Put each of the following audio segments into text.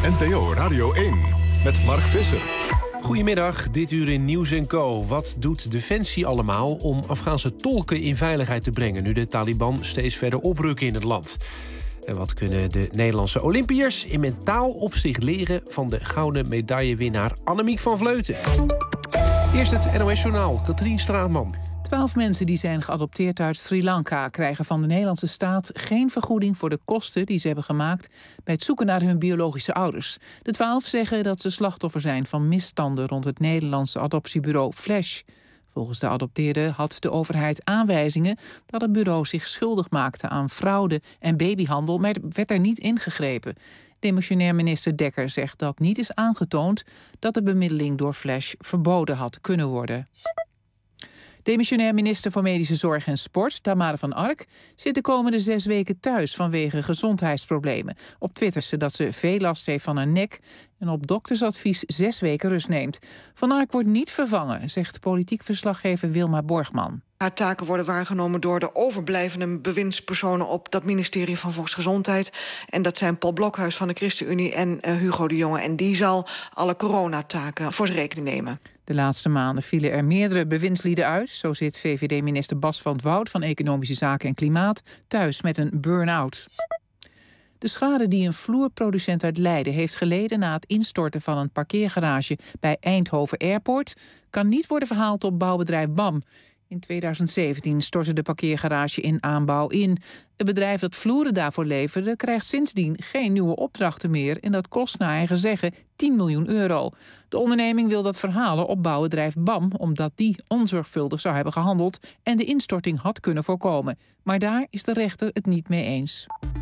NPO Radio 1 met Mark Visser. Goedemiddag, dit uur in Nieuws & Co. Wat doet Defensie allemaal om Afghaanse tolken in veiligheid te brengen... nu de Taliban steeds verder oprukken in het land? En wat kunnen de Nederlandse Olympiërs in mentaal opzicht leren... van de gouden medaillewinnaar Annemiek van Vleuten? Eerst het NOS-journaal, Katrien Straatman. 12 mensen die zijn geadopteerd uit Sri Lanka... krijgen van de Nederlandse staat geen vergoeding voor de kosten die ze hebben gemaakt... bij het zoeken naar hun biologische ouders. De 12 zeggen dat ze slachtoffer zijn van misstanden... rond het Nederlandse adoptiebureau Flash. Volgens de adopteerden had de overheid aanwijzingen... dat het bureau zich schuldig maakte aan fraude en babyhandel... maar werd er niet ingegrepen. Demissionair minister Dekker zegt dat niet is aangetoond... dat de bemiddeling door Flash verboden had kunnen worden. Demissionair minister voor Medische Zorg en Sport, Tamara van Ark... zit de komende 6 weken thuis vanwege gezondheidsproblemen. Op Twitter ze dat ze veel last heeft van haar nek... en op doktersadvies 6 weken rust neemt. Van Ark wordt niet vervangen, zegt politiek verslaggever Wilma Borgman. Haar taken worden waargenomen door de overblijvende bewindspersonen... op dat ministerie van Volksgezondheid. En dat zijn Paul Blokhuis van de ChristenUnie en Hugo de Jonge. En die zal alle coronataken voor zijn rekening nemen. De laatste maanden vielen er meerdere bewindslieden uit. Zo zit VVD-minister Bas van 't Woud van Economische Zaken en Klimaat... thuis met een burn-out. De schade die een vloerproducent uit Leiden heeft geleden... na het instorten van een parkeergarage bij Eindhoven Airport... kan niet worden verhaald op bouwbedrijf BAM. In 2017 stortte de parkeergarage in aanbouw in. Het bedrijf dat vloeren daarvoor leverde... krijgt sindsdien geen nieuwe opdrachten meer... en dat kost naar eigen zeggen 10 miljoen euro. De onderneming wil dat verhalen op bouwbedrijf BAM... omdat die onzorgvuldig zou hebben gehandeld... en de instorting had kunnen voorkomen. Maar daar is de rechter het niet mee eens.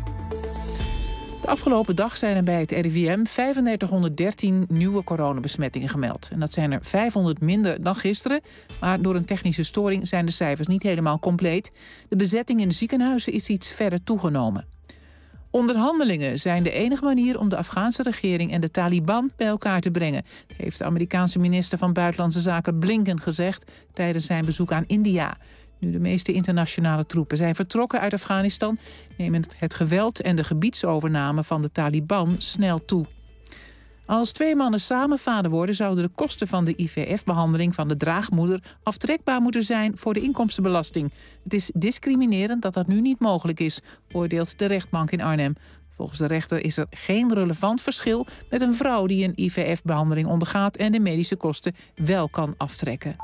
De afgelopen dag zijn er bij het RIVM 3513 nieuwe coronabesmettingen gemeld. En dat zijn er 500 minder dan gisteren. Maar door een technische storing zijn de cijfers niet helemaal compleet. De bezetting in de ziekenhuizen is iets verder toegenomen. Onderhandelingen zijn de enige manier om de Afghaanse regering en de Taliban bij elkaar te brengen. Dat heeft de Amerikaanse minister van Buitenlandse Zaken Blinken gezegd tijdens zijn bezoek aan India. Nu de meeste internationale troepen zijn vertrokken uit Afghanistan... nemen het geweld en de gebiedsovername van de Taliban snel toe. Als 2 mannen samen vader worden... zouden de kosten van de IVF-behandeling van de draagmoeder... aftrekbaar moeten zijn voor de inkomstenbelasting. Het is discriminerend dat dat nu niet mogelijk is... oordeelt de rechtbank in Arnhem. Volgens de rechter is er geen relevant verschil... met een vrouw die een IVF-behandeling ondergaat... en de medische kosten wel kan aftrekken.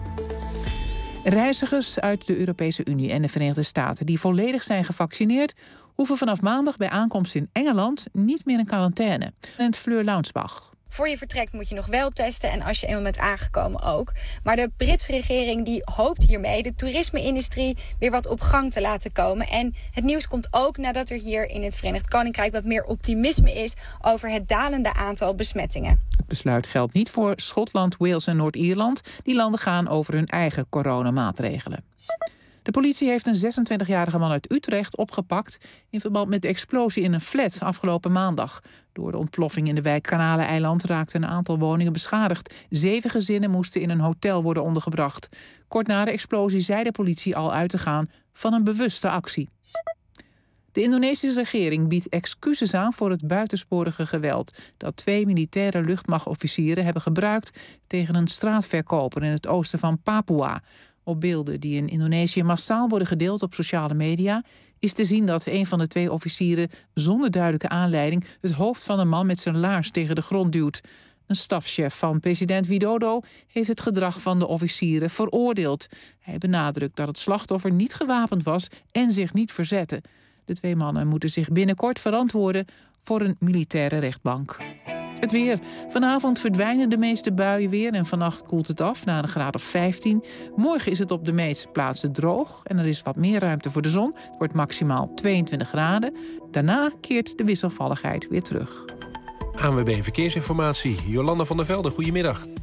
Reizigers uit de Europese Unie en de Verenigde Staten... die volledig zijn gevaccineerd... hoeven vanaf maandag bij aankomst in Engeland niet meer in quarantaine. En Fleur Launsbach. Voor je vertrekt moet je nog wel testen en als je eenmaal bent aangekomen ook. Maar de Britse regering die hoopt hiermee de toerisme-industrie weer wat op gang te laten komen. En het nieuws komt ook nadat er hier in het Verenigd Koninkrijk wat meer optimisme is over het dalende aantal besmettingen. Het besluit geldt niet voor Schotland, Wales en Noord-Ierland. Die landen gaan over hun eigen coronamaatregelen. De politie heeft een 26-jarige man uit Utrecht opgepakt... in verband met de explosie in een flat afgelopen maandag. Door de ontploffing in de wijk Kanaleneiland raakten een aantal woningen beschadigd. 7 gezinnen moesten in een hotel worden ondergebracht. Kort na de explosie zei de politie al uit te gaan van een bewuste actie. De Indonesische regering biedt excuses aan voor het buitensporige geweld... dat 2 militaire luchtmachtofficieren hebben gebruikt... tegen een straatverkoper in het oosten van Papua... Op beelden die in Indonesië massaal worden gedeeld op sociale media... is te zien dat een van de 2 officieren zonder duidelijke aanleiding... het hoofd van een man met zijn laars tegen de grond duwt. Een stafchef van president Widodo heeft het gedrag van de officieren veroordeeld. Hij benadrukt dat het slachtoffer niet gewapend was en zich niet verzette. De 2 mannen moeten zich binnenkort verantwoorden voor een militaire rechtbank. Het weer. Vanavond verdwijnen de meeste buien weer en vannacht koelt het af naar een graad of 15. Morgen is het op de meeste plaatsen droog en er is wat meer ruimte voor de zon. Het wordt maximaal 22 graden. Daarna keert de wisselvalligheid weer terug. ANWB Verkeersinformatie. Jolanda van der Velde, goedemiddag.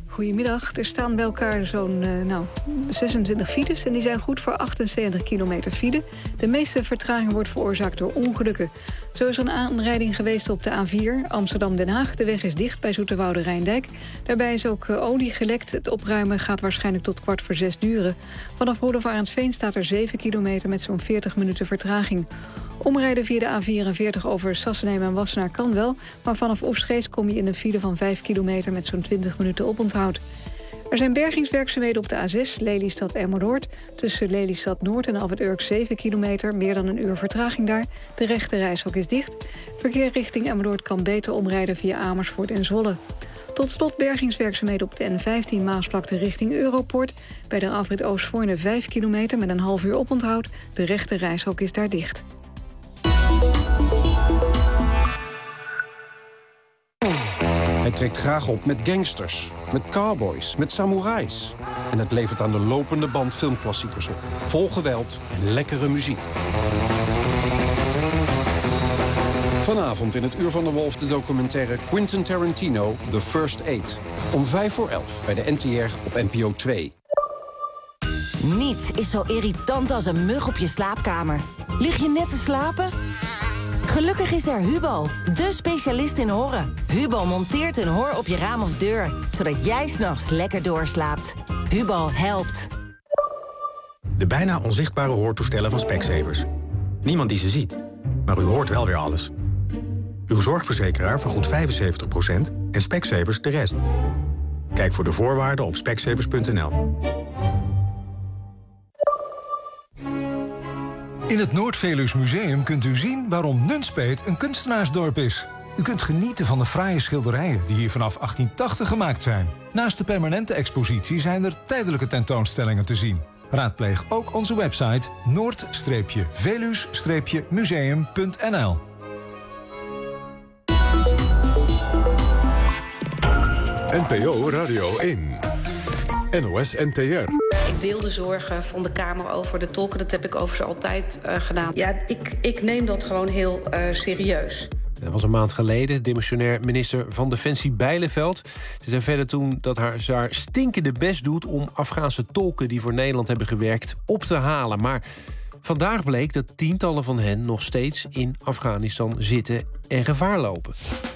Goedemiddag. Er staan bij elkaar zo'n 26 files en die zijn goed voor 78 kilometer file. De meeste vertraging wordt veroorzaakt door ongelukken. Zo is er een aanrijding geweest op de A4 Amsterdam-Den Haag. De weg is dicht bij Zoeterwoude-Rijndijk. Daarbij is ook olie gelekt. Het opruimen gaat waarschijnlijk tot 5:15 duren. Vanaf Roelof-Arendsveen staat er 7 kilometer met zo'n 40 minuten vertraging. Omrijden via de A44 over Sassenheim en Wassenaar kan wel, maar vanaf Oegstgeest kom je in een file van 5 kilometer met zo'n 20 minuten oponthoud. Er zijn bergingswerkzaamheden op de A6 Lelystad-Emmeloord. Tussen Lelystad-Noord en Alfred Urk 7 kilometer, meer dan een uur vertraging daar. De rechte reishok is dicht. Verkeer richting Emmeloord kan beter omrijden via Amersfoort en Zwolle. Tot slot bergingswerkzaamheden op de N15 Maasvlakte richting Europoort. Bij de afrit Oostvoorne 5 kilometer met een half uur oponthoud. De rechte reishok is daar dicht. Hij trekt graag op met gangsters, met cowboys, met samoerais. En het levert aan de lopende band filmklassiekers op. Vol geweld en lekkere muziek. Vanavond in het Uur van de Wolf de documentaire Quentin Tarantino, The First Eight. Om 11:05 bij de NTR op NPO 2. Niets is zo irritant als een mug op je slaapkamer. Lig je net te slapen? Gelukkig is er Hubo, de specialist in horen. Hubo monteert een hoor op je raam of deur, zodat jij 's nachts lekker doorslaapt. Hubo helpt. De bijna onzichtbare hoortoestellen van Specsavers. Niemand die ze ziet, maar u hoort wel weer alles. Uw zorgverzekeraar vergoedt 75% en Specsavers de rest. Kijk voor de voorwaarden op specsavers.nl. In het Noord-Veluws Museum kunt u zien waarom Nunspeet een kunstenaarsdorp is. U kunt genieten van de fraaie schilderijen die hier vanaf 1880 gemaakt zijn. Naast de permanente expositie zijn er tijdelijke tentoonstellingen te zien. Raadpleeg ook onze website noord-veluws-museum.nl. NPO Radio 1. NOS NTR. Ik deel de zorgen van de Kamer over de tolken. Dat heb ik overigens altijd gedaan. Ja, ik neem dat gewoon heel serieus. Dat was een maand geleden. Demissionair minister van Defensie Bijleveld. Ze zei verder toen dat ze haar stinkende best doet om Afghaanse tolken die voor Nederland hebben gewerkt op te halen. Maar vandaag bleek dat tientallen van hen nog steeds in Afghanistan zitten en gevaar lopen.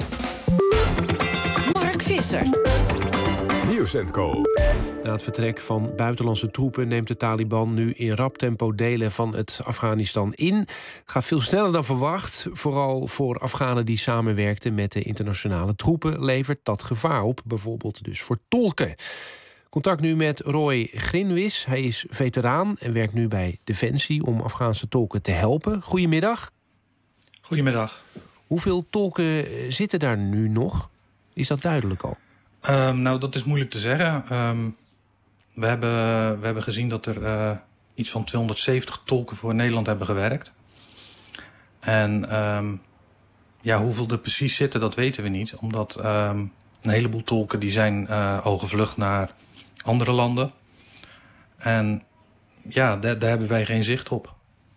Mark Visser. Nieuws & Co. Na het vertrek van buitenlandse troepen neemt de Taliban nu in rap tempo delen van het Afghanistan in. Het gaat veel sneller dan verwacht. Vooral voor Afghanen die samenwerkten met de internationale troepen levert dat gevaar op. Bijvoorbeeld dus voor tolken. Contact nu met Roy Grinwis. Hij is veteraan en werkt nu bij Defensie om Afghaanse tolken te helpen. Goedemiddag. Goedemiddag. Hoeveel tolken zitten daar nu nog? Is dat duidelijk al? Nou, dat is moeilijk te zeggen. We hebben gezien dat er iets van 270 tolken voor Nederland hebben gewerkt. En hoeveel er precies zitten, dat weten we niet. Omdat een heleboel tolken die zijn al gevlucht naar andere landen. En ja, daar hebben wij geen zicht op.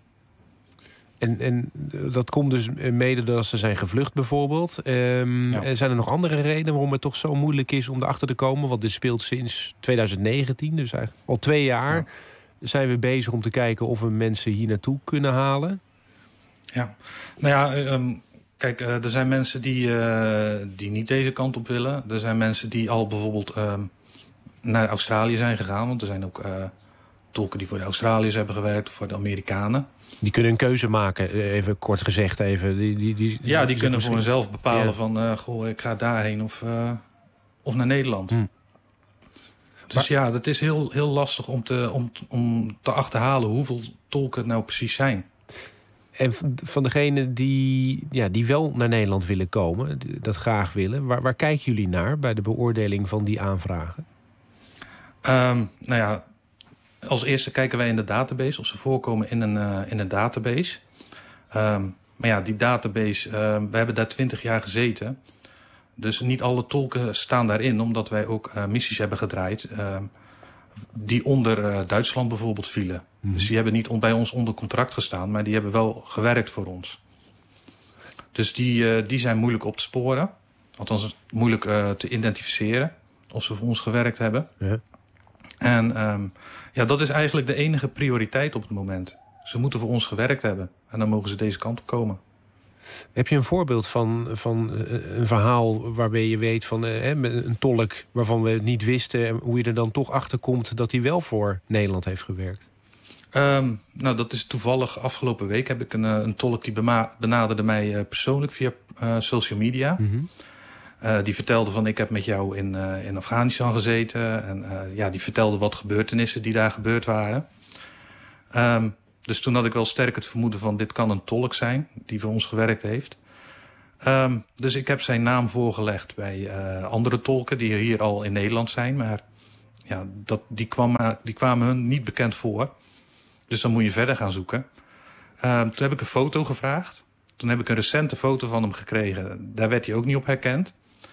En dat komt dus mede doordat ze zijn gevlucht bijvoorbeeld. Zijn er nog andere redenen waarom het toch zo moeilijk is om erachter te komen? Want dit speelt sinds 2019, dus eigenlijk al 2 jaar... zijn we bezig om te kijken of we mensen hier naartoe kunnen halen. Ja, nou ja, kijk, er zijn mensen die niet deze kant op willen. Er zijn mensen die al bijvoorbeeld naar Australië zijn gegaan. Want er zijn ook tolken die voor de Australiërs hebben gewerkt of voor de Amerikanen. Die kunnen een keuze maken, even kort gezegd. Die kunnen voor hunzelf bepalen van... ik ga daarheen of naar Nederland. Dus ja, dat is heel, heel lastig om te achterhalen hoeveel tolken het nou precies zijn. En van degenen die wel naar Nederland willen komen, dat graag willen... waar kijken jullie naar bij de beoordeling van die aanvragen? Als eerste kijken wij in de database of ze voorkomen in een database. Maar ja, die database, we hebben daar 20 jaar gezeten. Dus niet alle tolken staan daarin, omdat wij ook missies hebben gedraaid... die onder Duitsland bijvoorbeeld vielen. Dus die hebben niet bij ons onder contract gestaan, maar die hebben wel gewerkt voor ons. Dus die zijn moeilijk op te sporen. Althans, moeilijk te identificeren. of ze voor ons gewerkt hebben. Ja. En dat is eigenlijk de enige prioriteit op het moment. Ze moeten voor ons gewerkt hebben. En dan mogen ze deze kant op komen. Heb je een voorbeeld van een verhaal waarbij je weet van een tolk waarvan we het niet wisten en hoe je er dan toch achter komt dat hij wel voor Nederland heeft gewerkt? Dat is toevallig afgelopen week heb ik een tolk die benaderde mij persoonlijk via social media. Mm-hmm. Die vertelde van ik heb met jou in Afghanistan gezeten. En die vertelde wat gebeurtenissen die daar gebeurd waren. Dus toen had ik wel sterk het vermoeden van dit kan een tolk zijn die voor ons gewerkt heeft. Dus ik heb zijn naam voorgelegd bij andere tolken die hier al in Nederland zijn. Maar ja, die kwamen hun niet bekend voor. Dus dan moet je verder gaan zoeken. Toen heb ik een foto gevraagd. Toen heb ik een recente foto van hem gekregen. Daar werd hij ook niet op herkend.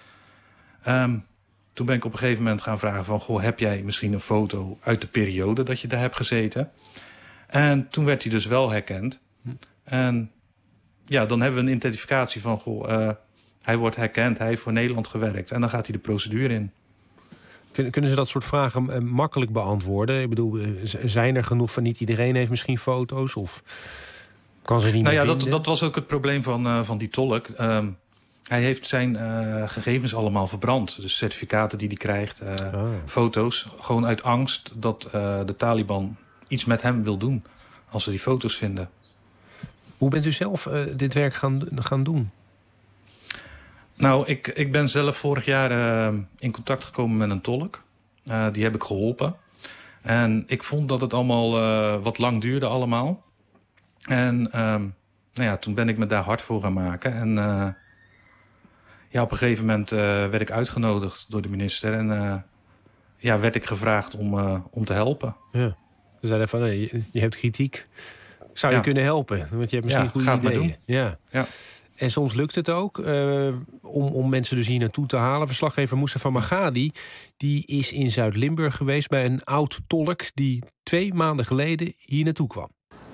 Toen ben ik op een gegeven moment gaan vragen van... Goh, heb jij misschien een foto uit de periode dat je daar hebt gezeten? En toen werd hij dus wel herkend. En ja, dan hebben we een identificatie van... Goh, hij wordt herkend, hij heeft voor Nederland gewerkt. En dan gaat hij de procedure in. Kunnen ze dat soort vragen makkelijk beantwoorden? Ik bedoel, zijn er genoeg van niet iedereen heeft misschien foto's? Of kan ze niet meer vinden? Dat was ook het probleem van die tolk. Hij heeft zijn gegevens allemaal verbrand. Dus certificaten die hij krijgt, foto's. Gewoon uit angst dat de Taliban iets met hem wil doen. Als ze die foto's vinden. Hoe bent u zelf dit werk gaan doen? Nou, ik ben zelf vorig jaar in contact gekomen met een tolk. Die heb ik geholpen. En ik vond dat het allemaal wat lang duurde allemaal. En toen ben ik me daar hard voor gaan maken. En op een gegeven moment werd ik uitgenodigd door de minister. En werd ik gevraagd om te helpen. Ja. Ze zeiden van, je hebt kritiek. Zou je kunnen helpen? Want je hebt misschien goede ideeën. Ja. En soms lukt het ook om mensen dus hier naartoe te halen. Verslaggever Mustafa Maghadi die is in Zuid-Limburg geweest bij een oud tolk die 2 maanden geleden hier naartoe kwam.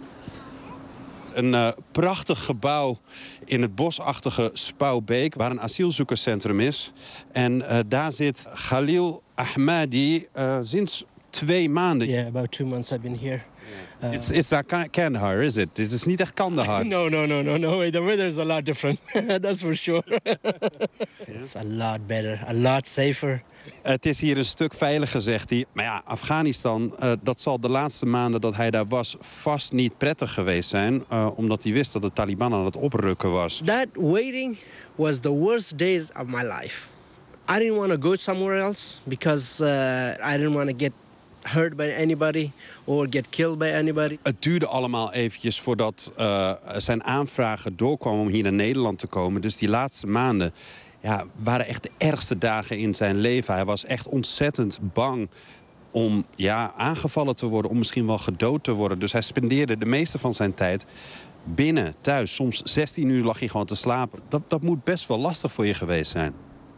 Een prachtig gebouw in het bosachtige Spouwbeek, waar een asielzoekerscentrum is. En daar zit Khalil Ahmadi sinds 2 maanden. Yeah, about 2 months I've been here. It's not Kandahar, is it? Het is niet echt Kandahar. No. The weather is a lot different. That's for sure. It's a lot better, a lot safer. Het is hier een stuk veiliger, zegt hij. Maar ja, Afghanistan, dat zal de laatste maanden dat hij daar was... vast niet prettig geweest zijn. Omdat hij wist dat de Taliban aan het oprukken was. That waiting was the worst days of my life. I didn't want to go somewhere else. Because I didn't want to get hurt by anybody or get killed by anybody. Het duurde allemaal eventjes voordat zijn aanvragen doorkwam om hier naar Nederland te komen. Dus die laatste maanden waren echt de ergste dagen in zijn leven. Hij was echt ontzettend bang om aangevallen te worden, om misschien wel gedood te worden. Dus hij spendeerde de meeste van zijn tijd binnen, thuis. Soms 16 uur lag hij gewoon te slapen. Dat moet best wel lastig voor je geweest zijn.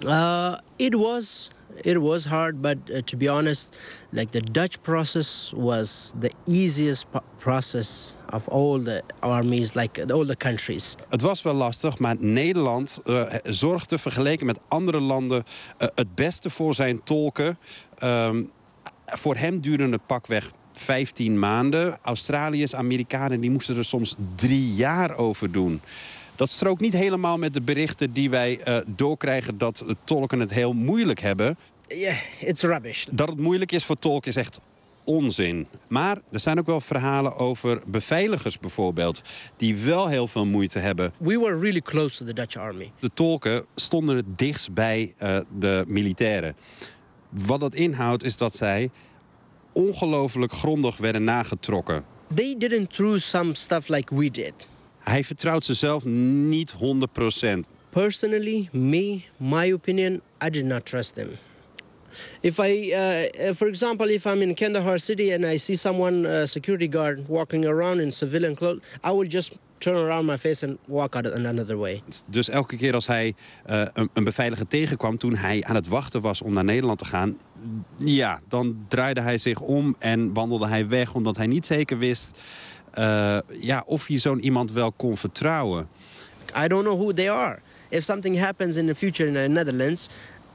It was hard, but to be honest, like the Dutch process was the easiest process of all the armies, like all the countries. Het was wel lastig, maar Nederland zorgde vergeleken met andere landen het beste voor zijn tolken. Voor hem duurde het pakweg 15 maanden. Australiërs, Amerikanen, die moesten er soms 3 jaar over doen. Dat strookt niet helemaal met de berichten die wij doorkrijgen dat tolken het heel moeilijk hebben. Yeah, it's rubbish. Dat het moeilijk is voor tolken is echt onzin. Maar er zijn ook wel verhalen over beveiligers bijvoorbeeld, die wel heel veel moeite hebben. We were really close to the Dutch army. De tolken stonden het dichtst bij de militairen. Wat dat inhoudt is dat zij ongelooflijk grondig werden nagetrokken. They didn't do some stuff like we did. Hij vertrouwt zichzelf niet 100%. Personally, my opinion, I did not trust them. If for example, if I'm in Kandahar city and I see someone, security guard, walking around in civilian clothes, I will just turn around my face and walk out another way. Dus elke keer als hij een beveiliger tegenkwam toen hij aan het wachten was om naar Nederland te gaan, dan draaide hij zich om en wandelde hij weg omdat hij niet zeker wist of je zo'n iemand wel kon vertrouwen. I don't know who they are. If something happens in the future in the Netherlands,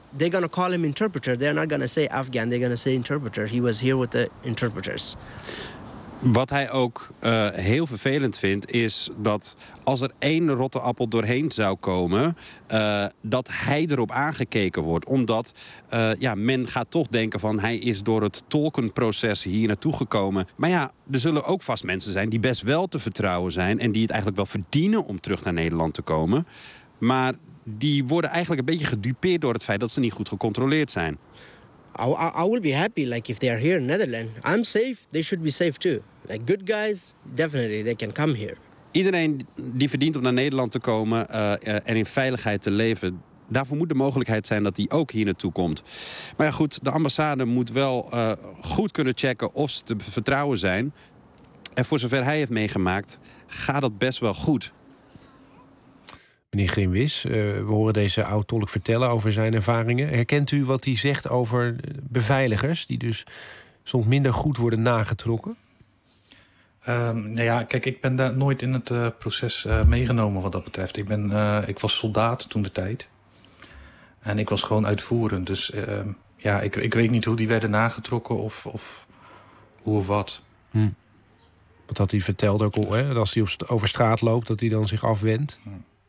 they're going to call him interpreter. They're not going to say Afghan, they're going to say interpreter. He was here with the interpreters. Wat hij ook heel vervelend vindt is dat als er 1 rotte appel doorheen zou komen, dat hij erop aangekeken wordt. Omdat men gaat toch denken van hij is door het tolkenproces hier naartoe gekomen. Maar ja, er zullen ook vast mensen zijn die best wel te vertrouwen zijn en die het eigenlijk wel verdienen om terug naar Nederland te komen. Maar die worden eigenlijk een beetje gedupeerd door het feit dat ze niet goed gecontroleerd zijn. I will be happy, like if they are here in Netherlands. I'm safe, they should be safe too. Like good guys, definitely they can come here. Iedereen die verdient om naar Nederland te komen en in veiligheid te leven, daarvoor moet de mogelijkheid zijn dat die ook hier naartoe komt. Maar ja goed, de ambassade moet wel goed kunnen checken of ze te vertrouwen zijn. En voor zover hij heeft meegemaakt, gaat dat best wel goed. Meneer Grimwis, we horen deze oud-tolk vertellen over zijn ervaringen. Herkent u wat hij zegt over beveiligers die dus soms minder goed worden nagetrokken? Nou ja, kijk, ik ben daar nooit in het proces meegenomen wat dat betreft. Ik was soldaat toen de tijd. En ik was gewoon uitvoerend. Dus ik weet niet hoe die werden nagetrokken of hoe of wat. Wat had hij verteld ook al, hè? Als hij over straat loopt, dat hij dan zich afwendt.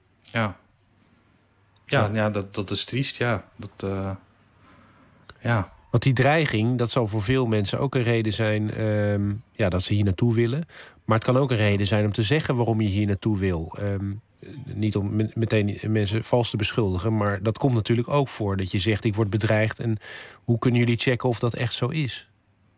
Ja, dat is triest, ja. Want die dreiging, dat zal voor veel mensen ook een reden zijn dat ze hier naartoe willen. Maar het kan ook een reden zijn om te zeggen waarom je hier naartoe wil. Niet om meteen mensen vals te beschuldigen, maar dat komt natuurlijk ook voor. Dat je zegt, ik word bedreigd. En hoe kunnen jullie checken of dat echt zo is?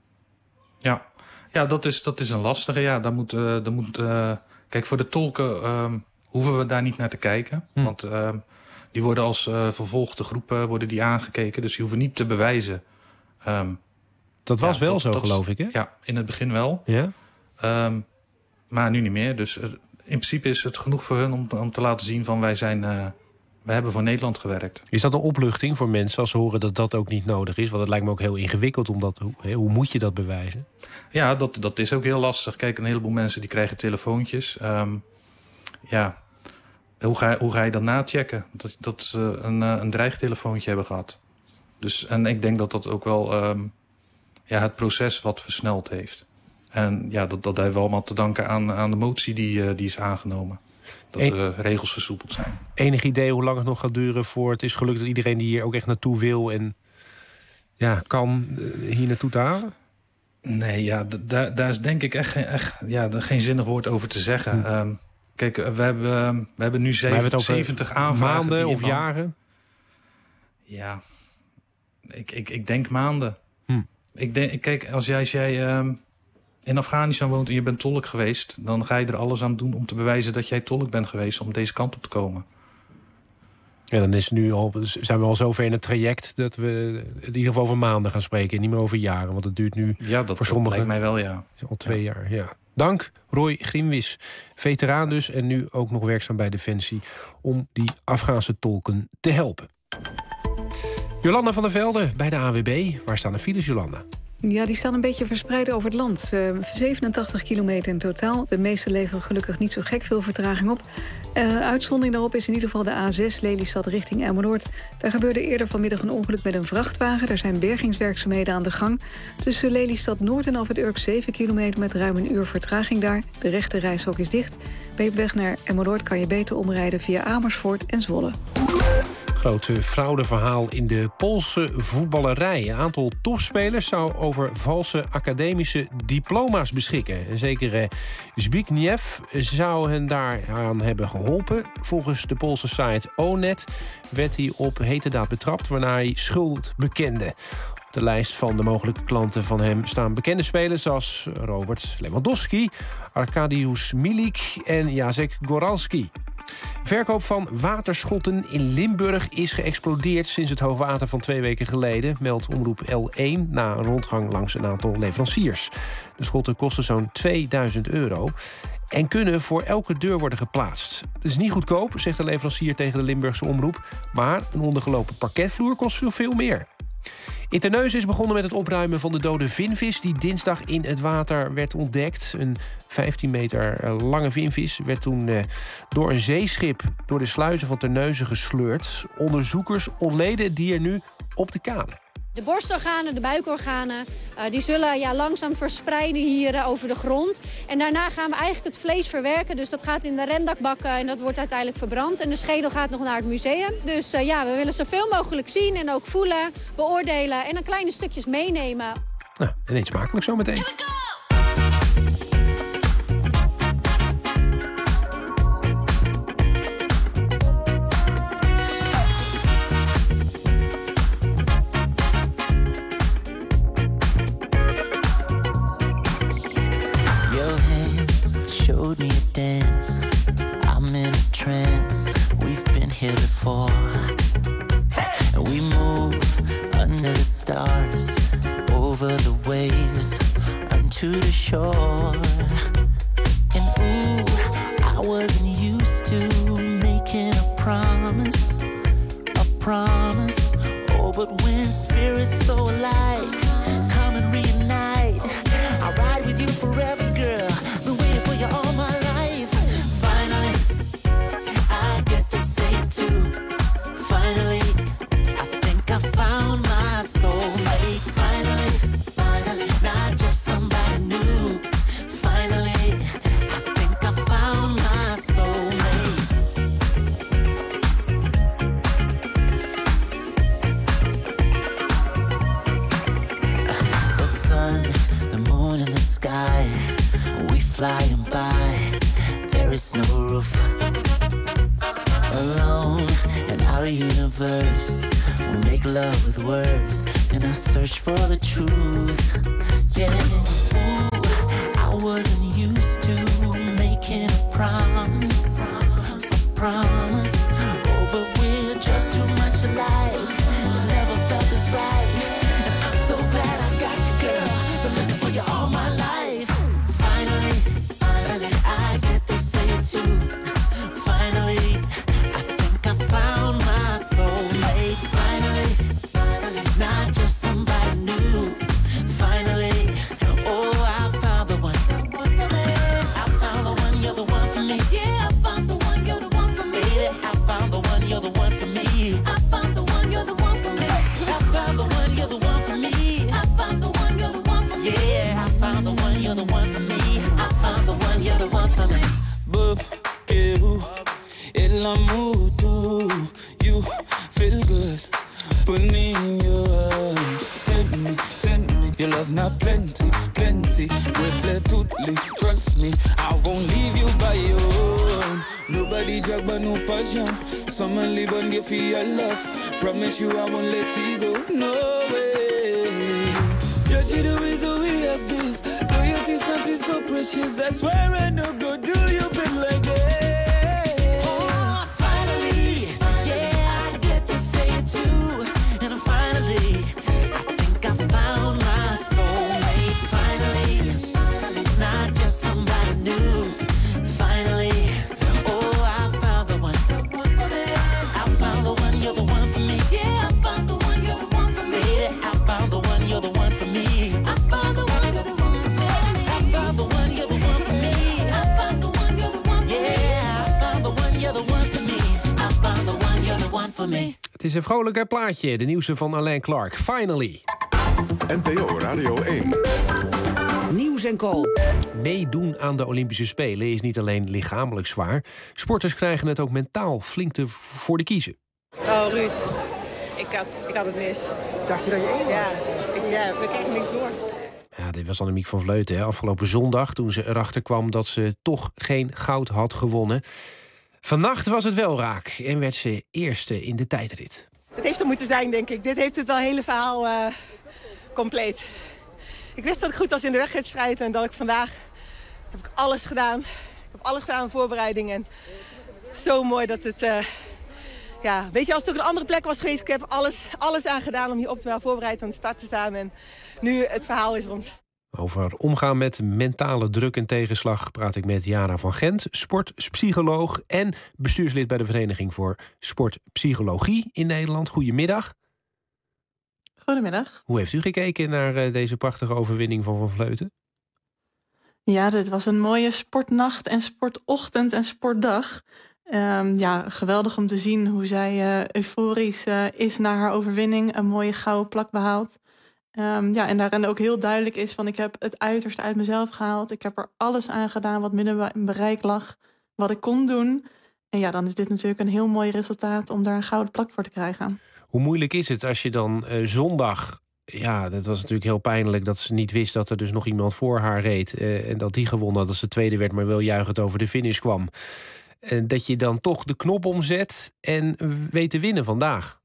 Ja, dat is een lastige. Ja, kijk, voor de tolken hoeven we daar niet naar te kijken. Want die worden als vervolgde groepen worden die aangekeken. Dus die hoeven niet te bewijzen. Dat was wel zo, geloof ik, hè? Ja, in het begin wel. Ja? Maar nu niet meer. Dus in principe is het genoeg voor hun om te laten zien van wij hebben voor Nederland gewerkt. Is dat een opluchting voor mensen als ze horen dat dat ook niet nodig is? Want het lijkt me ook heel ingewikkeld. Hoe moet je dat bewijzen? Ja, dat is ook heel lastig. Kijk, een heleboel mensen die krijgen telefoontjes. Hoe ga je dat nachecken? Dat ze een dreigtelefoontje hebben gehad. Dus, en ik denk dat ook wel het proces wat versneld heeft. En ja, dat hebben we allemaal te danken aan de motie die is aangenomen. Dat de regels versoepeld zijn. Enig idee hoe lang het nog gaat duren voor het is gelukt dat iedereen die hier ook echt naartoe wil en kan hier naartoe te halen? Nee, ja, daar is denk ik echt geen zinnig woord over te zeggen. Kijk, we hebben nu 70 aanvragen. Maanden of jaren? Ja, ik denk maanden. Kijk, als jij in Afghanistan woont en je bent tolk geweest, dan ga je er alles aan doen om te bewijzen dat jij tolk bent geweest om deze kant op te komen. Ja, dan zijn we al zover in het traject dat we in ieder geval over maanden gaan spreken en niet meer over jaren. Want het duurt nu voor sommigen lijkt mij wel, ja. Al 2 jaar, ja. Dank, Roy Grimwis. Veteraan dus en nu ook nog werkzaam bij Defensie om die Afghaanse tolken te helpen. Jolanda van der Velde bij de ANWB. Waar staan de files, Jolanda? Ja, die staan een beetje verspreid over het land. 87 kilometer in totaal. De meeste leveren gelukkig niet zo gek veel vertraging op. Uitzondering daarop is in ieder geval de A6 Lelystad richting Emmeloord. Daar gebeurde eerder vanmiddag een ongeluk met een vrachtwagen. Er zijn bergingswerkzaamheden aan de gang. Tussen Lelystad Noord en Af Urk 7 kilometer met ruim een uur vertraging daar. De rechte reishok is dicht. Ben je op weg naar Emmeloord kan je beter omrijden via Amersfoort en Zwolle. Grote fraudeverhaal in de Poolse voetballerij. Een aantal topspelers zou over valse academische diploma's beschikken. En zeker Zbigniew zou hen daaraan hebben geholpen. Volgens de Poolse site Onet werd hij op heterdaad betrapt, waarna hij schuld bekende. Op de lijst van de mogelijke klanten van hem staan bekende spelers als Robert Lewandowski, Arkadiusz Milik en Jacek Goralski. Verkoop van waterschotten in Limburg is geëxplodeerd sinds het hoogwater van 2 weken geleden, meldt omroep L1 na een rondgang langs een aantal leveranciers. De schotten kosten zo'n €2000 en kunnen voor elke deur worden geplaatst. Het is niet goedkoop, zegt de leverancier tegen de Limburgse omroep, maar een ondergelopen parketvloer kost veel meer. In Terneuzen is begonnen met het opruimen van de dode vinvis die dinsdag in het water werd ontdekt. Een 15 meter lange vinvis werd toen door een zeeschip door de sluizen van Terneuzen gesleurd. Onderzoekers ontleden het dier nu op de kade. De borstorganen, de buikorganen, die zullen langzaam verspreiden hier over de grond. En daarna gaan we eigenlijk het vlees verwerken. Dus dat gaat in de rendakbakken en dat wordt uiteindelijk verbrand. En de schedel gaat nog naar het museum. Dus we willen zoveel mogelijk zien en ook voelen, beoordelen en dan kleine stukjes meenemen. Nou, en eet smakelijk zo meteen. Showed me a dance, I'm in a trance. We've been here before, and we move under the stars, over the waves, unto the shore. And ooh, I wasn't used to making a promise. Oh, but when spirits so alike come and reunite, I'll ride with you forever, girl. Been waiting for you all my life. Finally, I get to say it too. Finally, I think I found my soulmate. Finally, not just somebody new. Finally, I think I found my soulmate. The sun, the moon, and the sky, we flying by. There is no roof. Alone in our universe, we make love with words in our search for the truth. Yeah, ooh, I wasn't used to making a promise. Oh, but we're just too much alike. Never felt this right, and I'm so glad I got you, girl. Been looking for you all my life. Finally, I get to say it too. Finally, I think I found my soulmate. Finally, not just somebody new. Finally, oh, I found the one. I found the one, you're the one for me. Yeah, I found the one, you're the one for me. Baby, I found the one, you're the one for me. I found the one, you're the one for me. I found the one, you're the one for me. I found the one, you're the one for me. Yeah, I found the one, you're the one for me. I found the one, you're the one for me. El amor, you feel good. Put me in your arms. Send me your love not plenty. Reflect totally, trust me, I won't leave you by your own. Nobody drag but no passion. Someone live and give you your love. Promise you I won't let you go, no way. Judge you the reason we have this. Loyalty something so precious. That's why I no go do you been like that. Het is een vrolijker plaatje, de nieuwste van Alain Clark. Finally. NPO Radio 1. Nieuws en Co. Meedoen aan de Olympische Spelen is niet alleen lichamelijk zwaar. Sporters krijgen het ook mentaal flink voor de kiezen. Oh, Ruud. Ik had het mis. Dacht je dat je één was? Ja, we kregen niks door. Ja, dit was Annemiek van Vleuten afgelopen zondag, toen ze erachter kwam dat ze toch geen goud had gewonnen. Vannacht was het wel raak en werd ze eerste in de tijdrit. Het heeft er moeten zijn, denk ik. Dit heeft het hele verhaal compleet. Ik wist dat ik goed was in de wedstrijd en dat ik vandaag heb ik alles gedaan. Ik heb alles gedaan aan voorbereiding en zo mooi dat het... weet je, als het ook een andere plek was geweest, ik heb alles aan gedaan om hier optimaal voorbereid aan de start te staan. En nu het verhaal is rond. Over omgaan met mentale druk en tegenslag praat ik met Jana van Gent, sportpsycholoog en bestuurslid bij de Vereniging voor Sportpsychologie in Nederland. Goedemiddag. Goedemiddag. Hoe heeft u gekeken naar deze prachtige overwinning van Vleuten? Ja, dit was een mooie sportnacht en sportochtend en sportdag. Geweldig om te zien hoe zij euforisch is na haar overwinning. Een mooie gouden plak behaald. En daarin ook heel duidelijk is van ik heb het uiterste uit mezelf gehaald. Ik heb er alles aan gedaan wat binnen mijn bereik lag. Wat ik kon doen. En ja, dan is dit natuurlijk een heel mooi resultaat om daar een gouden plak voor te krijgen. Hoe moeilijk is het als je dan zondag... Ja, dat was natuurlijk heel pijnlijk dat ze niet wist dat er dus nog iemand voor haar reed. En dat die gewonnen had, dat ze tweede werd, maar wel juichend over de finish kwam. Dat je dan toch de knop omzet en weet te winnen vandaag.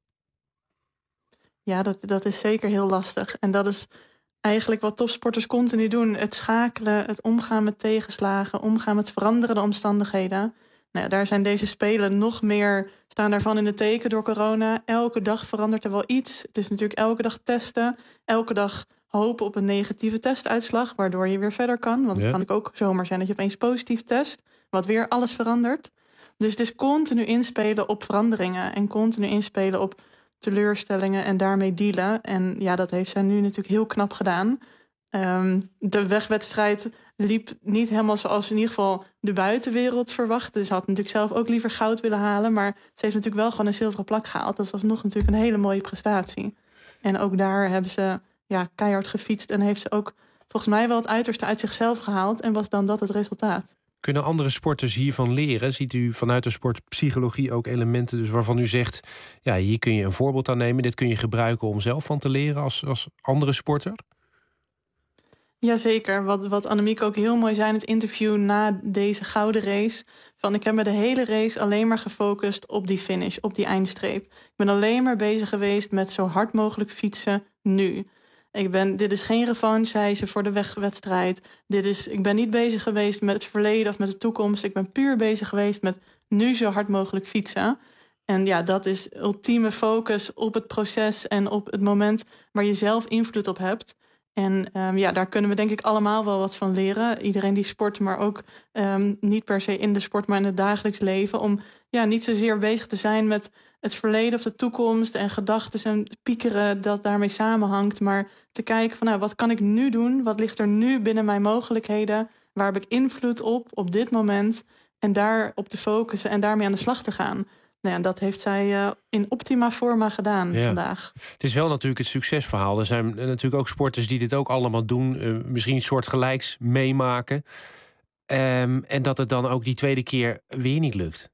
Ja, dat is zeker heel lastig. En dat is eigenlijk wat topsporters continu doen. Het schakelen, het omgaan met tegenslagen, omgaan met veranderende omstandigheden. Nou, daar zijn deze Spelen nog meer, staan daarvan in het teken door corona. Elke dag verandert er wel iets. Het is natuurlijk elke dag testen. Elke dag hopen op een negatieve testuitslag, waardoor je weer verder kan. Want het kan ook zomaar zijn dat je opeens positief test, wat weer alles verandert. Dus het is continu inspelen op veranderingen en continu inspelen op teleurstellingen en daarmee dealen. En ja, dat heeft zij nu natuurlijk heel knap gedaan. De wegwedstrijd liep niet helemaal zoals in ieder geval de buitenwereld verwachtte. Ze had natuurlijk zelf ook liever goud willen halen, maar ze heeft natuurlijk wel gewoon een zilveren plak gehaald. Dat was nog natuurlijk een hele mooie prestatie. En ook daar hebben ze keihard gefietst en heeft ze ook volgens mij wel het uiterste uit zichzelf gehaald. En was dan dat het resultaat. Kunnen andere sporters hiervan leren? Ziet u vanuit de sportpsychologie ook elementen dus waarvan u zegt, ja, hier kun je een voorbeeld aan nemen. Dit kun je gebruiken om zelf van te leren als andere sporter? Jazeker. Wat Annemiek ook heel mooi zei in het interview na deze gouden race. Van ik heb me de hele race alleen maar gefocust op die finish, op die eindstreep. Ik ben alleen maar bezig geweest met zo hard mogelijk fietsen nu. Dit is geen revanche, zei ze, voor de wegwedstrijd. Ik ben niet bezig geweest met het verleden of met de toekomst. Ik ben puur bezig geweest met nu zo hard mogelijk fietsen. En ja, dat is ultieme focus op het proces en op het moment waar je zelf invloed op hebt. En daar kunnen we denk ik allemaal wel wat van leren. Iedereen die sport, maar ook niet per se in de sport, maar in het dagelijks leven. Om niet zozeer bezig te zijn met het verleden of de toekomst en gedachten en piekeren dat daarmee samenhangt. Maar te kijken van wat kan ik nu doen? Wat ligt er nu binnen mijn mogelijkheden? Waar heb ik invloed op dit moment? En daarop te focussen en daarmee aan de slag te gaan. Nou ja, dat heeft zij in optima forma gedaan vandaag. Het is wel natuurlijk het succesverhaal. Er zijn natuurlijk ook sporters die dit ook allemaal doen. Misschien een soort gelijks meemaken. En dat het dan ook die tweede keer weer niet lukt.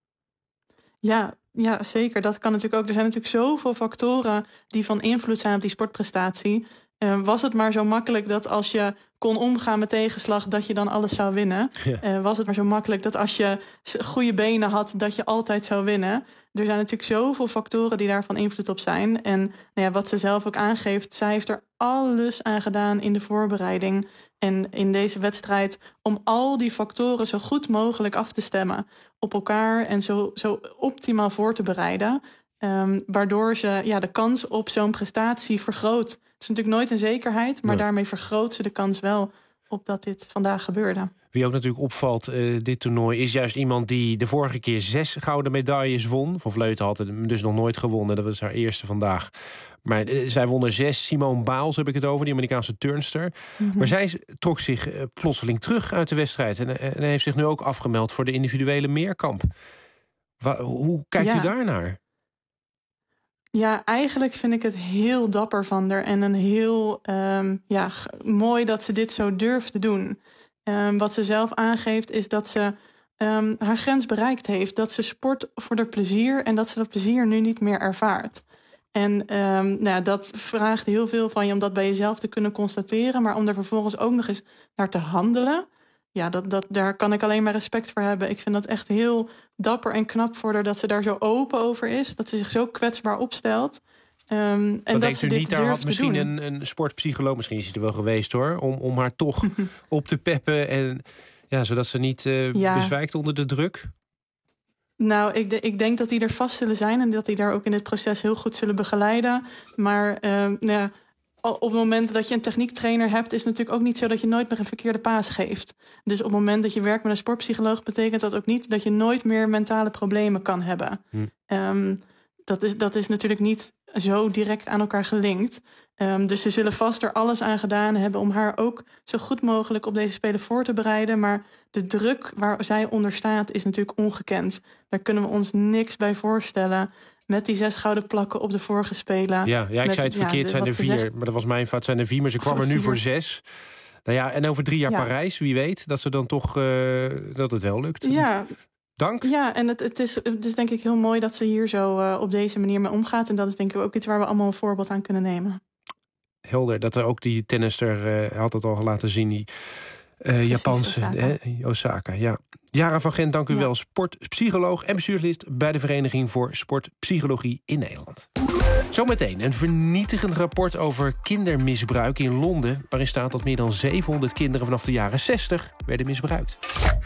Ja, zeker. Dat kan natuurlijk ook. Er zijn natuurlijk zoveel factoren die van invloed zijn op die sportprestatie. Was het maar zo makkelijk dat als je kon omgaan met tegenslag, dat je dan alles zou winnen? Ja. Was het maar zo makkelijk dat als je goede benen had, dat je altijd zou winnen? Er zijn natuurlijk zoveel factoren die daarvan invloed op zijn. En wat ze zelf ook aangeeft, zij heeft er alles aan gedaan in de voorbereiding en in deze wedstrijd om al die factoren zo goed mogelijk af te stemmen op elkaar en zo optimaal voor te bereiden. Waardoor ze de kans op zo'n prestatie vergroot. Het is natuurlijk nooit een zekerheid, maar daarmee vergroot ze de kans wel op dat dit vandaag gebeurde. Wie ook natuurlijk opvalt dit toernooi is juist iemand die de vorige keer 6 gouden medailles won. Van Vleuten had het dus nog nooit gewonnen. Dat was haar eerste vandaag. Maar zij won er 6. Simone Biles heb ik het over, die Amerikaanse turnster. Mm-hmm. Maar zij trok zich plotseling terug uit de wedstrijd. En heeft zich nu ook afgemeld voor de individuele meerkamp. Hoe kijkt u daarnaar? Ja, eigenlijk vind ik het heel dapper van haar. En een heel mooi dat ze dit zo durft te doen. Wat ze zelf aangeeft is dat ze haar grens bereikt heeft. Dat ze sport voor haar plezier en dat ze dat plezier nu niet meer ervaart. En dat vraagt heel veel van je om dat bij jezelf te kunnen constateren. Maar om daar vervolgens ook nog eens naar te handelen. Ja, daar kan ik alleen maar respect voor hebben. Ik vind dat echt heel dapper en knap voor haar dat ze daar zo open over is. Dat ze zich zo kwetsbaar opstelt. En dat denkt u niet, daar had misschien een sportpsycholoog, misschien is hij er wel geweest hoor, om haar toch op te peppen en zodat ze niet bezwijkt onder de druk? Nou, ik denk dat die er vast zullen zijn en dat die daar ook in dit proces heel goed zullen begeleiden. Maar op het moment dat je een techniektrainer hebt, is het natuurlijk ook niet zo dat je nooit meer een verkeerde paas geeft. Dus op het moment dat je werkt met een sportpsycholoog, betekent dat ook niet dat je nooit meer mentale problemen kan hebben. Dat is natuurlijk niet zo direct aan elkaar gelinkt. Dus ze zullen vast er alles aan gedaan hebben om haar ook zo goed mogelijk op deze Spelen voor te bereiden. Maar de druk waar zij onder staat is natuurlijk ongekend. Daar kunnen we ons niks bij voorstellen. Met die 6 gouden plakken op de vorige Spelen. Ja, ik zei het verkeerd, zijn er 4. Maar dat was mijn fout, zijn er 4. Maar ze kwam er nu voor 6. Nou ja, en over 3 jaar Parijs, wie weet, dat ze dan toch dat het wel lukt. Ja. Dank. Ja, en het is denk ik heel mooi dat ze hier zo op deze manier mee omgaat. En dat is denk ik ook iets waar we allemaal een voorbeeld aan kunnen nemen. Helder, dat er ook die tennister had het al laten zien, die Japanse Osaka. Ja. Jara van Gent, dank u wel. Sportpsycholoog en bestuurslid bij de Vereniging voor Sportpsychologie in Nederland. Zometeen een vernietigend rapport over kindermisbruik in Londen, waarin staat dat meer dan 700 kinderen vanaf de jaren 60 werden misbruikt.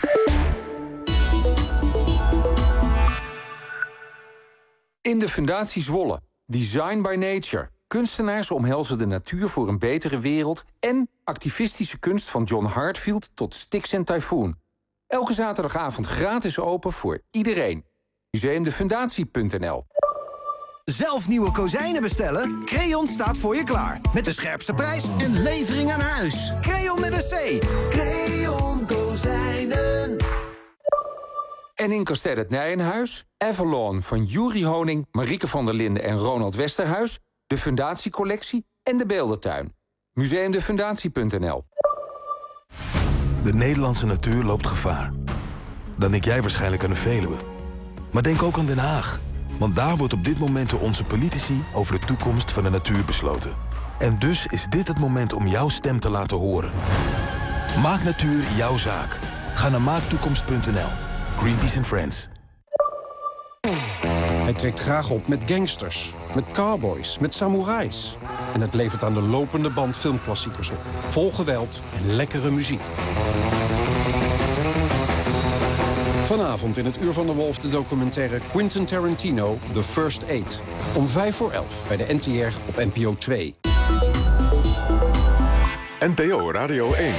In de Fundatie Zwolle. Design by Nature. Kunstenaars omhelzen de natuur voor een betere wereld en activistische kunst van John Hartfield tot Styx en Typhoon. Elke zaterdagavond gratis open voor iedereen. Museumdefundatie.nl. Zelf nieuwe kozijnen bestellen? Creon staat voor je klaar. Met de scherpste prijs en levering aan huis. Creon met een C. Creon Kozijnen. En in Kasteel het Nijenhuis, Avalon van Juri Honing, Marieke van der Linden en Ronald Westerhuis, de Fundatiecollectie en de Beeldentuin. Museumdefundatie.nl. De Nederlandse natuur loopt gevaar. Dan denk jij waarschijnlijk aan de Veluwe. Maar denk ook aan Den Haag. Want daar wordt op dit moment door onze politici over de toekomst van de natuur besloten. En dus is dit het moment om jouw stem te laten horen. Maak natuur jouw zaak. Ga naar maaktoekomst.nl. Greenpeace and Friends. Hij trekt graag op met gangsters, met cowboys, met samoerais. En het levert aan de lopende band filmklassiekers op. Vol geweld en lekkere muziek. Vanavond in het Uur van de Wolf de documentaire Quentin Tarantino, The First Eight. Om 11:05 bij de NTR op NPO 2. NPO Radio 1.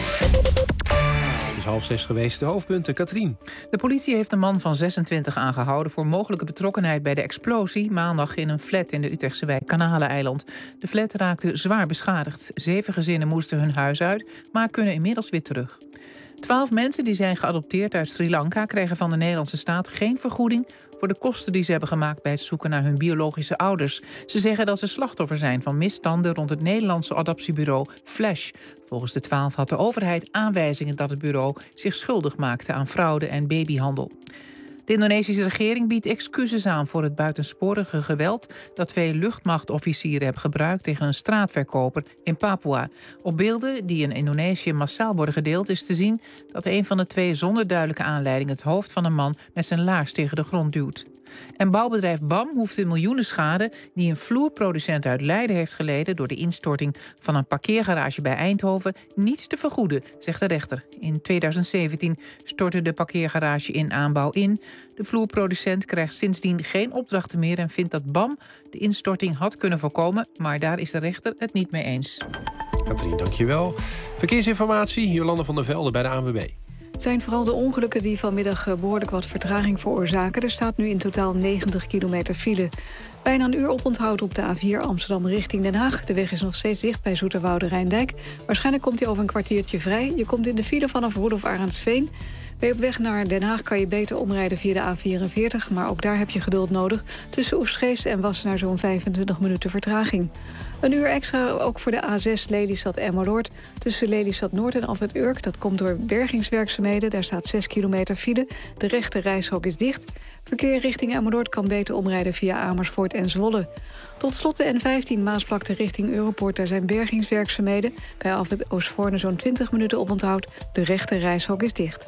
Het is 5:30 geweest. De hoofdpunten, Katrien. De politie heeft een man van 26 aangehouden voor mogelijke betrokkenheid bij de explosie maandag in een flat in de Utrechtse wijk Kanaleneiland. De flat raakte zwaar beschadigd. 7 gezinnen moesten hun huis uit, maar kunnen inmiddels weer terug. 12 mensen die zijn geadopteerd uit Sri Lanka kregen van de Nederlandse staat geen vergoeding voor de kosten die ze hebben gemaakt bij het zoeken naar hun biologische ouders. Ze zeggen dat ze slachtoffer zijn van misstanden rond het Nederlandse adoptiebureau Flash. Volgens de 12 had de overheid aanwijzingen dat het bureau zich schuldig maakte aan fraude en babyhandel. De Indonesische regering biedt excuses aan voor het buitensporige geweld dat 2 luchtmachtofficieren hebben gebruikt tegen een straatverkoper in Papua. Op beelden die in Indonesië massaal worden gedeeld is te zien dat een van de 2 zonder duidelijke aanleiding het hoofd van een man met zijn laars tegen de grond duwt. En bouwbedrijf BAM hoeft de miljoenen schade die een vloerproducent uit Leiden heeft geleden door de instorting van een parkeergarage bij Eindhoven niet te vergoeden, zegt de rechter. In 2017 stortte de parkeergarage in aanbouw in. De vloerproducent krijgt sindsdien geen opdrachten meer en vindt dat BAM de instorting had kunnen voorkomen, maar daar is de rechter het niet mee eens. Katrien, dankjewel. Verkeersinformatie, Jolande van der Velde bij de ANWB. Het zijn vooral de ongelukken die vanmiddag behoorlijk wat vertraging veroorzaken. Er staat nu in totaal 90 kilometer file. Bijna een uur oponthoud op de A4 Amsterdam richting Den Haag. De weg is nog steeds dicht bij Zoeterwoude-Rijndijk. Waarschijnlijk komt hij over een kwartiertje vrij. Je komt in de file vanaf Roelof Arendsveen. Ben je op weg naar Den Haag kan je beter omrijden via de A44... maar ook daar heb je geduld nodig. Tussen Oegstgeest en Wassenaar zo'n 25 minuten vertraging. Een uur extra ook voor de A6 Lelystad-Emmeloord. Tussen Lelystad-Noord en Afrit Urk. Dat komt door bergingswerkzaamheden. Daar staat 6 kilometer file. De rechte reishok is dicht. Verkeer richting Emmeloord kan beter omrijden via Amersfoort en Zwolle. Tot slot de N15 Maasvlakte richting Europoort. Daar zijn bergingswerkzaamheden. Bij Afrit Oostvoorne zo'n 20 minuten oponthoud. De rechte reishok is dicht.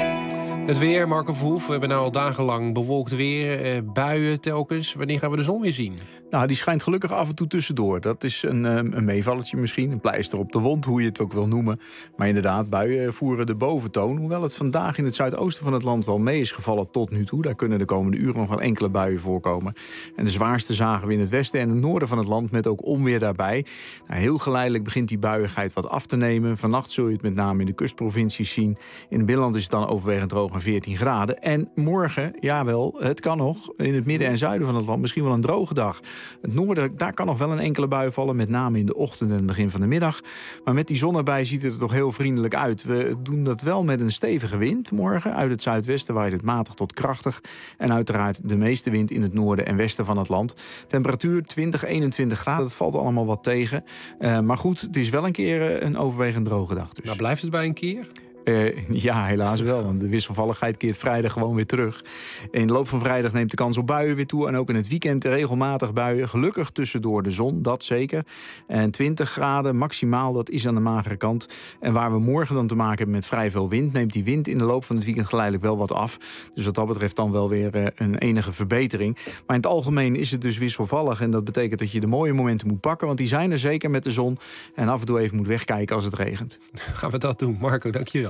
Het weer, Marco Verhoef. We hebben nou al dagenlang bewolkt weer, buien telkens. Wanneer gaan we de zon weer zien? Nou, die schijnt gelukkig af en toe tussendoor. Dat is een meevalletje misschien, een pleister op de wond, hoe je het ook wil noemen. Maar inderdaad, buien voeren de boventoon. Hoewel het vandaag in het zuidoosten van het land wel mee is gevallen tot nu toe. Daar kunnen de komende uren nog wel enkele buien voorkomen. En de zwaarste zagen we in het westen en het noorden van het land met ook onweer daarbij. Nou, heel geleidelijk begint die buiigheid wat af te nemen. Vannacht zul je het met name in de kustprovincies zien. In het binnenland is het dan overwegend droog en 14 graden. En morgen, jawel, het kan nog, in het midden en zuiden van het land misschien wel een droge dag. Het noorden, daar kan nog wel een enkele bui vallen, met name in de ochtend en het begin van de middag. Maar met die zon erbij ziet het er toch heel vriendelijk uit. We doen dat wel met een stevige wind morgen. Uit het zuidwesten waait het matig tot krachtig. En uiteraard de meeste wind in het noorden en westen van het land. Temperatuur 20, 21 graden, dat valt allemaal wat tegen. Maar goed, het is wel een keer een overwegend droge dag. Dus. Nou, blijft het bij een keer? Ja, helaas wel. Want de wisselvalligheid keert vrijdag gewoon weer terug. In de loop van vrijdag neemt de kans op buien weer toe. En ook in het weekend regelmatig buien. Gelukkig tussendoor de zon, dat zeker. En 20 graden maximaal, dat is aan de magere kant. En waar we morgen dan te maken hebben met vrij veel wind, neemt die wind in de loop van het weekend geleidelijk wel wat af. Dus wat dat betreft dan wel weer een enige verbetering. Maar in het algemeen is het dus wisselvallig. En dat betekent dat je de mooie momenten moet pakken. Want die zijn er zeker met de zon. En af en toe even moet wegkijken als het regent. Gaan we dat doen. Marco, dankjewel.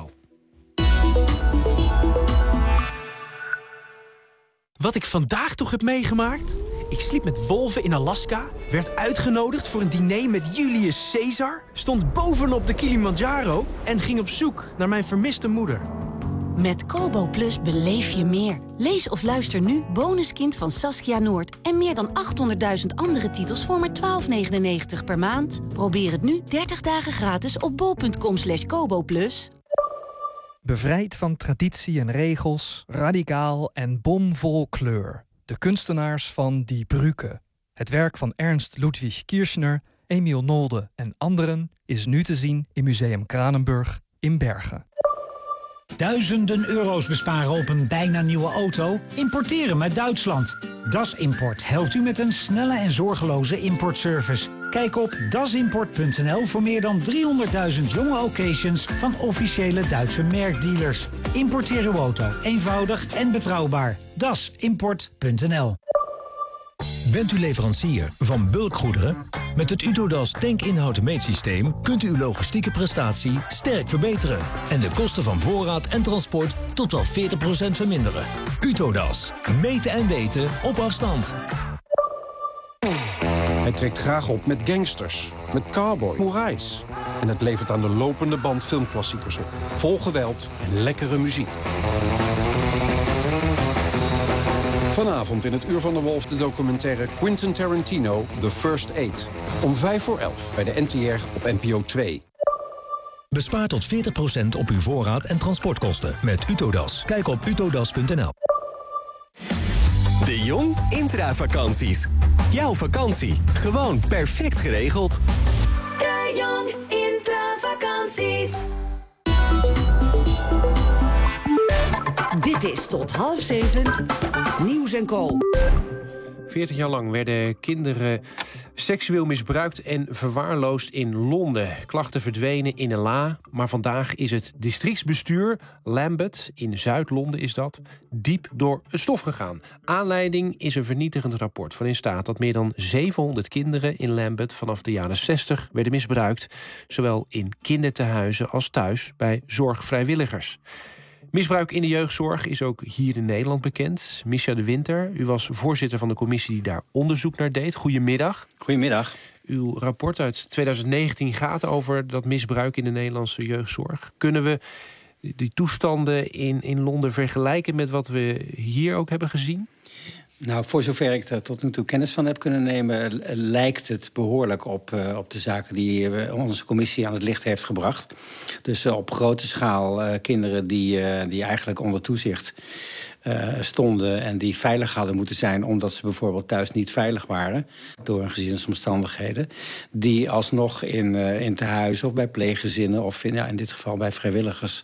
Wat ik vandaag toch heb meegemaakt? Ik sliep met wolven in Alaska, werd uitgenodigd voor een diner met Julius Caesar, stond bovenop de Kilimanjaro en ging op zoek naar mijn vermiste moeder. Met Kobo Plus beleef je meer. Lees of luister nu Bonuskind van Saskia Noord en meer dan 800.000 andere titels voor maar €12,99 per maand. Probeer het nu 30 dagen gratis op bol.com/koboplus. Bevrijd van traditie en regels, radicaal en bomvol kleur. De kunstenaars van Die Brücke. Het werk van Ernst Ludwig Kirchner, Emiel Nolde en anderen is nu te zien in Museum Kranenburg in Bergen. Duizenden euro's besparen op een bijna nieuwe auto? Importeren met Duitsland. Das Import helpt u met een snelle en zorgeloze importservice. Kijk op dasimport.nl voor meer dan 300.000 jonge occasions van officiële Duitse merkdealers. Importeer uw auto eenvoudig en betrouwbaar. dasimport.nl. Bent u leverancier van bulkgoederen? Met het Utodas tankinhoud-meetsysteem kunt u uw logistieke prestatie sterk verbeteren en de kosten van voorraad en transport tot wel 40% verminderen. Utodas. Meten en weten op afstand. Hij trekt graag op met gangsters, met cowboys, samurais. En het levert aan de lopende band filmklassiekers op. Vol geweld en lekkere muziek. Vanavond in het Uur van de Wolf de documentaire Quentin Tarantino, The First Eight. Om 11:05 bij de NTR op NPO 2. Bespaar tot 40% op uw voorraad en transportkosten met Utodas. Kijk op utodas.nl. De Jong Intravakanties. Jouw vakantie, gewoon perfect geregeld. De Jong Intravakanties. Dit is tot 6:30 Nieuws & Co. 40 jaar lang werden kinderen seksueel misbruikt en verwaarloosd in Londen. Klachten verdwenen in een la, maar vandaag is het districtsbestuur Lambeth, in Zuid-Londen is dat, diep door het stof gegaan. Aanleiding is een vernietigend rapport waarin staat dat meer dan 700 kinderen in Lambeth vanaf de jaren 60 werden misbruikt, zowel in kindertehuizen als thuis bij zorgvrijwilligers. Misbruik in de jeugdzorg is ook hier in Nederland bekend. Misja de Winter, u was voorzitter van de commissie die daar onderzoek naar deed. Goedemiddag. Goedemiddag. Uw rapport uit 2019 gaat over dat misbruik in de Nederlandse jeugdzorg. Kunnen we die toestanden in Londen vergelijken met wat we hier ook hebben gezien? Nou, voor zover ik er tot nu toe kennis van heb kunnen nemen, lijkt het behoorlijk op de zaken die onze commissie aan het licht heeft gebracht. Dus op grote schaal kinderen die eigenlijk onder toezicht stonden en die veilig hadden moeten zijn omdat ze bijvoorbeeld thuis niet veilig waren door hun gezinsomstandigheden, die alsnog in tehuizen of bij pleeggezinnen of in dit geval bij vrijwilligers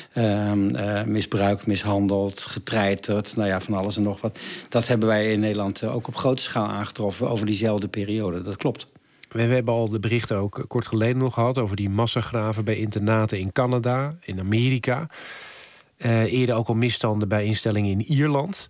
misbruikt, mishandeld, getreiterd, nou ja, van alles en nog wat. Dat hebben wij in Nederland ook op grote schaal aangetroffen over diezelfde periode. Dat klopt. We hebben al de berichten ook kort geleden nog gehad over die massagraven bij internaten in Canada, in Amerika. Eerder ook al misstanden bij instellingen in Ierland.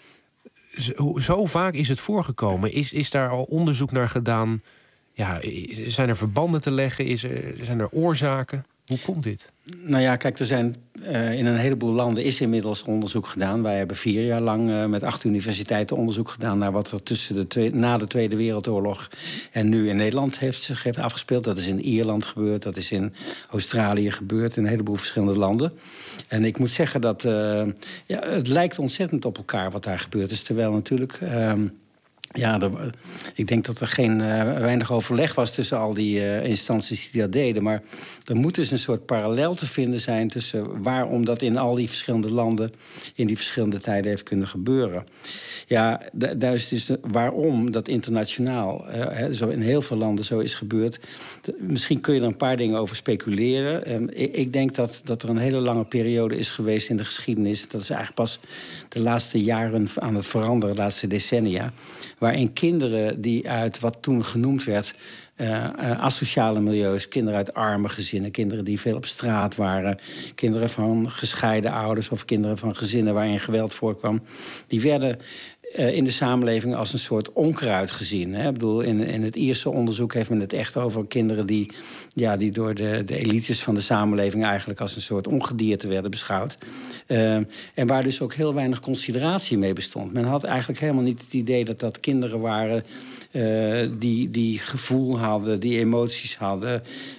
Zo vaak is het voorgekomen. Is daar al onderzoek naar gedaan? Ja, zijn er verbanden te leggen? Zijn er oorzaken? Hoe komt dit? Nou ja, kijk, er zijn in een heleboel landen is inmiddels onderzoek gedaan. Wij hebben 4 jaar lang met 8 universiteiten onderzoek gedaan naar wat er na de Tweede Wereldoorlog en nu in Nederland zich heeft afgespeeld. Dat is in Ierland gebeurd, dat is in Australië gebeurd, in een heleboel verschillende landen. En ik moet zeggen dat het lijkt ontzettend op elkaar wat daar gebeurd is. Terwijl natuurlijk Ik denk dat er weinig overleg was tussen al die instanties die dat deden. Maar er moet dus een soort parallel te vinden zijn tussen waarom dat in al die verschillende landen in die verschillende tijden heeft kunnen gebeuren. Ja, daar is dus waarom dat internationaal zo in heel veel landen zo is gebeurd. Misschien kun je er een paar dingen over speculeren. Ik denk dat er een hele lange periode is geweest in de geschiedenis. Dat is eigenlijk pas de laatste jaren aan het veranderen, de laatste decennia. Waarin kinderen die uit wat toen genoemd werd asociale milieus, kinderen uit arme gezinnen, kinderen die veel op straat waren, kinderen van gescheiden ouders of kinderen van gezinnen waarin geweld voorkwam, die werden in de samenleving als een soort onkruid gezien. Hè? Ik bedoel, in het Ierse onderzoek heeft men het echt over kinderen die door de elites van de samenleving eigenlijk als een soort ongedierte werden beschouwd. En waar dus ook heel weinig consideratie mee bestond. Men had eigenlijk helemaal niet het idee dat dat kinderen waren die gevoel hadden, die emoties hadden,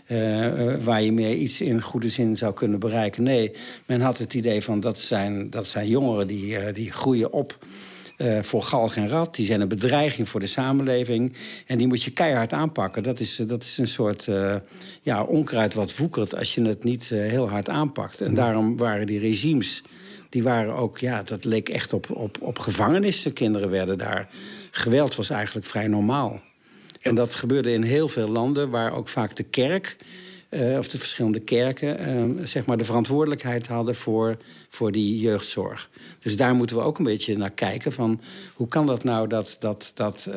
waar je meer iets in goede zin zou kunnen bereiken. Nee, men had het idee van dat zijn jongeren die groeien op voor galg en rat. Die zijn een bedreiging voor de samenleving. En die moet je keihard aanpakken. Dat is een soort onkruid wat woekert als je het niet heel hard aanpakt. En daarom waren die regimes, die waren ook, dat leek echt op gevangenissen. Kinderen werden daar. Geweld was eigenlijk vrij normaal. En dat gebeurde in heel veel landen waar ook vaak de kerk, of de verschillende kerken, zeg maar de verantwoordelijkheid hadden voor die jeugdzorg. Dus daar moeten we ook een beetje naar kijken van hoe kan dat nou dat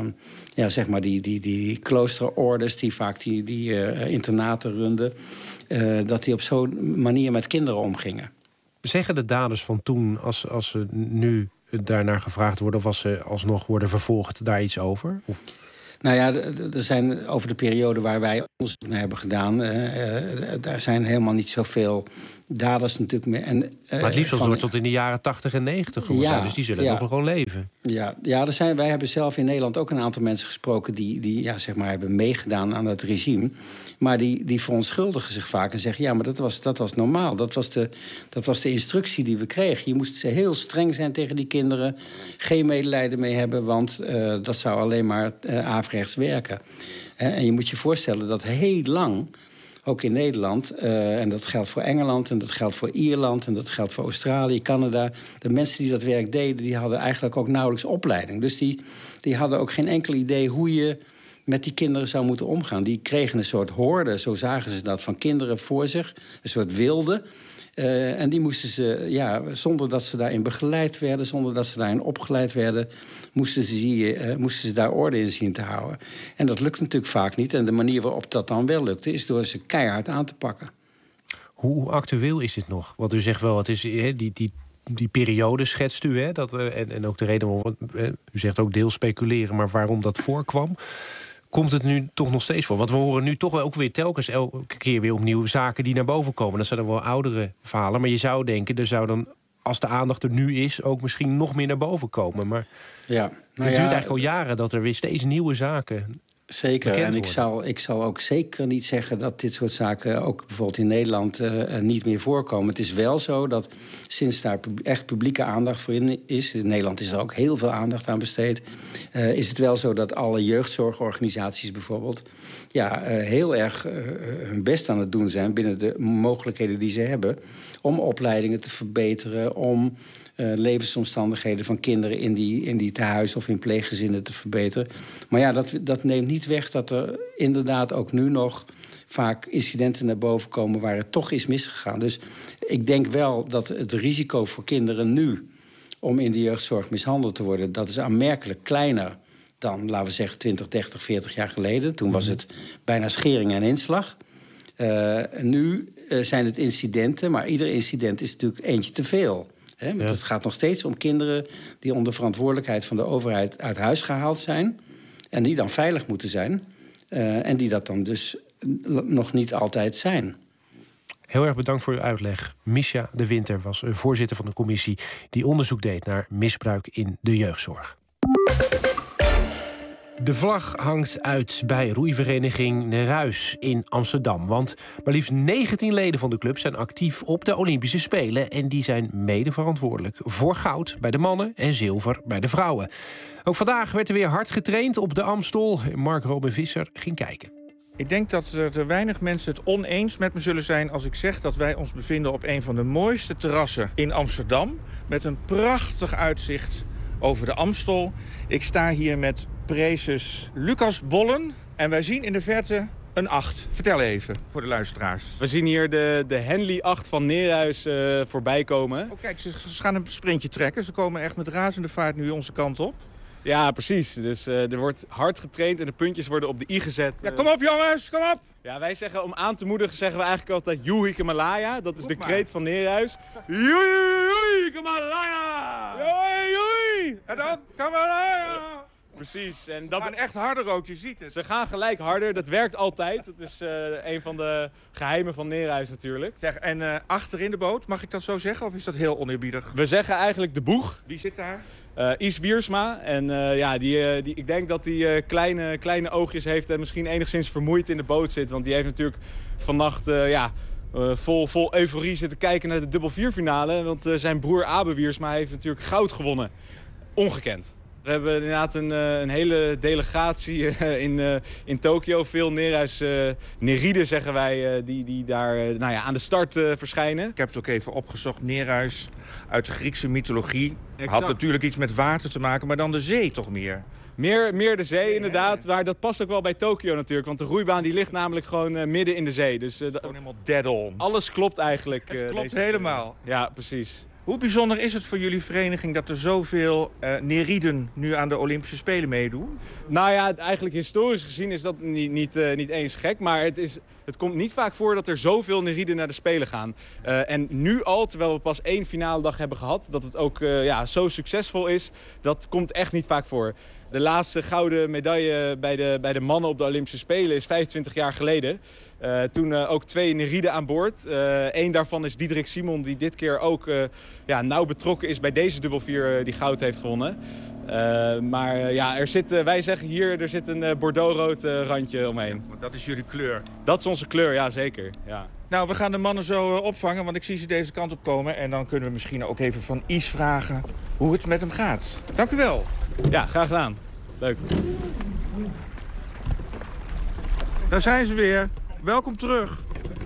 zeg maar die kloosterordes die vaak die internaten runden, dat die op zo'n manier met kinderen omgingen. Zeggen de daders van toen, als ze nu daarnaar gevraagd worden of als ze alsnog worden vervolgd, daar iets over? Nou ja, er zijn over de periode waar wij onderzoek naar hebben gedaan, daar zijn helemaal niet zoveel daders natuurlijk meer. Maar het liefst wordt tot in de jaren 80 en 90 zijn, dus die zullen nog wel gewoon leven. Wij hebben zelf in Nederland ook een aantal mensen gesproken die hebben meegedaan aan het regime. Maar die verontschuldigen zich vaak en zeggen, ja, maar dat was normaal. Dat was de instructie die we kregen. Je moest heel streng zijn tegen die kinderen, geen medelijden mee hebben, want dat zou alleen maar averechts werken. En je moet je voorstellen dat heel lang, ook in Nederland, en dat geldt voor Engeland, en dat geldt voor Ierland, en dat geldt voor Australië, Canada, de mensen die dat werk deden, die hadden eigenlijk ook nauwelijks opleiding. Dus die hadden ook geen enkel idee hoe je met die kinderen zou moeten omgaan. Die kregen een soort horde, zo zagen ze dat, van kinderen voor zich, een soort wilde. En die moesten ze, zonder dat ze daarin begeleid werden, zonder dat ze daarin opgeleid werden, moesten ze daar orde in zien te houden. En dat lukt natuurlijk vaak niet. En de manier waarop dat dan wel lukte, is door ze keihard aan te pakken. Hoe actueel is dit nog? Want u zegt wel, het is die periode schetst u, hè? En ook de reden waarom, u zegt ook deels speculeren, maar waarom dat voorkwam. Komt het nu toch nog steeds voor? Want we horen nu toch wel ook weer telkens elke keer weer opnieuw zaken die naar boven komen. Dat zijn dan wel oudere verhalen. Maar je zou denken, er zou dan, als de aandacht er nu is, ook misschien nog meer naar boven komen. Maar het duurt eigenlijk al jaren dat er weer steeds nieuwe zaken. Zeker, en ik zal ook zeker niet zeggen dat dit soort zaken ook bijvoorbeeld in Nederland niet meer voorkomen. Het is wel zo dat sinds daar echt publieke aandacht voor is, in Nederland is er ook heel veel aandacht aan besteed, is het wel zo dat alle jeugdzorgorganisaties bijvoorbeeld heel erg hun best aan het doen zijn binnen de mogelijkheden die ze hebben om opleidingen te verbeteren, om levensomstandigheden van kinderen in die tehuis of in pleeggezinnen te verbeteren. Maar dat neemt niet weg dat er inderdaad ook nu nog vaak incidenten naar boven komen waar het toch is misgegaan. Dus ik denk wel dat het risico voor kinderen nu om in de jeugdzorg mishandeld te worden, dat is aanmerkelijk kleiner dan, laten we zeggen, 20, 30, 40 jaar geleden. Toen was het bijna schering en inslag. Nu zijn het incidenten, maar ieder incident is natuurlijk eentje te veel. Want het gaat nog steeds om kinderen die onder verantwoordelijkheid van de overheid uit huis gehaald zijn en die dan veilig moeten zijn en die dat dan dus nog niet altijd zijn. Heel erg bedankt voor uw uitleg. Misja de Winter was voorzitter van de commissie die onderzoek deed naar misbruik in de jeugdzorg. De vlag hangt uit bij roeivereniging Neerhuis in Amsterdam. Want maar liefst 19 leden van de club zijn actief op de Olympische Spelen. En die zijn mede verantwoordelijk voor goud bij de mannen en zilver bij de vrouwen. Ook vandaag werd er weer hard getraind op de Amstel. Mark Robin Visser ging kijken. Ik denk dat er weinig mensen het oneens met me zullen zijn als ik zeg dat wij ons bevinden op een van de mooiste terrassen in Amsterdam. Met een prachtig uitzicht over de Amstel. Ik sta hier met Preces Lucas Bollen en wij zien in de verte een 8. Vertel even voor de luisteraars. We zien hier de Henley 8 van Neerhuis voorbij komen. Oh, kijk, ze gaan een sprintje trekken. Ze komen echt met razende vaart nu onze kant op. Ja, precies. Dus er wordt hard getraind en de puntjes worden op de i gezet. Ja, kom op jongens, kom op! Ja, wij zeggen om aan te moedigen zeggen we eigenlijk altijd Joei Himalaya. Dat is de kreet van Neerhuis. Joei Himalaya! Joei! En dan Himalaya! Precies. En dat gaan echt harder ook, je ziet het. Ze gaan gelijk harder, dat werkt altijd. Dat is een van de geheimen van Neerhuis natuurlijk. Zeg, en achterin de boot, mag ik dat zo zeggen of is dat heel oneerbiedig? We zeggen eigenlijk de boeg. Wie zit daar? Is Wiersma. En ik denk dat hij kleine oogjes heeft en misschien enigszins vermoeid in de boot zit. Want die heeft natuurlijk vannacht vol euforie zitten kijken naar de dubbel 4 finale. Want zijn broer Abe Wiersma heeft natuurlijk goud gewonnen. Ongekend. We hebben inderdaad een hele delegatie in Tokio. Veel Neriden zeggen wij, die daar aan de start verschijnen. Ik heb het ook even opgezocht. Neerhuis uit de Griekse mythologie. Exact. Had natuurlijk iets met water te maken, maar dan de zee toch meer? Meer de zee, inderdaad. Maar dat past ook wel bij Tokio natuurlijk. Want de roeibaan die ligt namelijk gewoon midden in de zee. Dus, gewoon helemaal dead on. Alles klopt eigenlijk. Het klopt helemaal. Ja, precies. Hoe bijzonder is het voor jullie vereniging dat er zoveel Neriden nu aan de Olympische Spelen meedoen? Nou ja, eigenlijk historisch gezien is dat niet eens gek. Maar het komt niet vaak voor dat er zoveel Neriden naar de Spelen gaan. En nu al, terwijl we pas 1 finale dag hebben gehad, dat het ook zo succesvol is, dat komt echt niet vaak voor. De laatste gouden medaille bij de mannen op de Olympische Spelen is 25 jaar geleden. Toen ook 2 Neriden aan boord. Eén daarvan is Diederik Simon, die dit keer ook nauw betrokken is bij deze dubbel 4 die goud heeft gewonnen. Wij zeggen hier, er zit een bordeauxrood randje omheen. Dat is jullie kleur? Dat is onze kleur, ja zeker. Ja. Nou, we gaan de mannen zo opvangen, want ik zie ze deze kant op komen. En dan kunnen we misschien ook even van Is vragen hoe het met hem gaat. Dank u wel. Ja, graag gedaan. Leuk. Daar zijn ze weer. Welkom terug.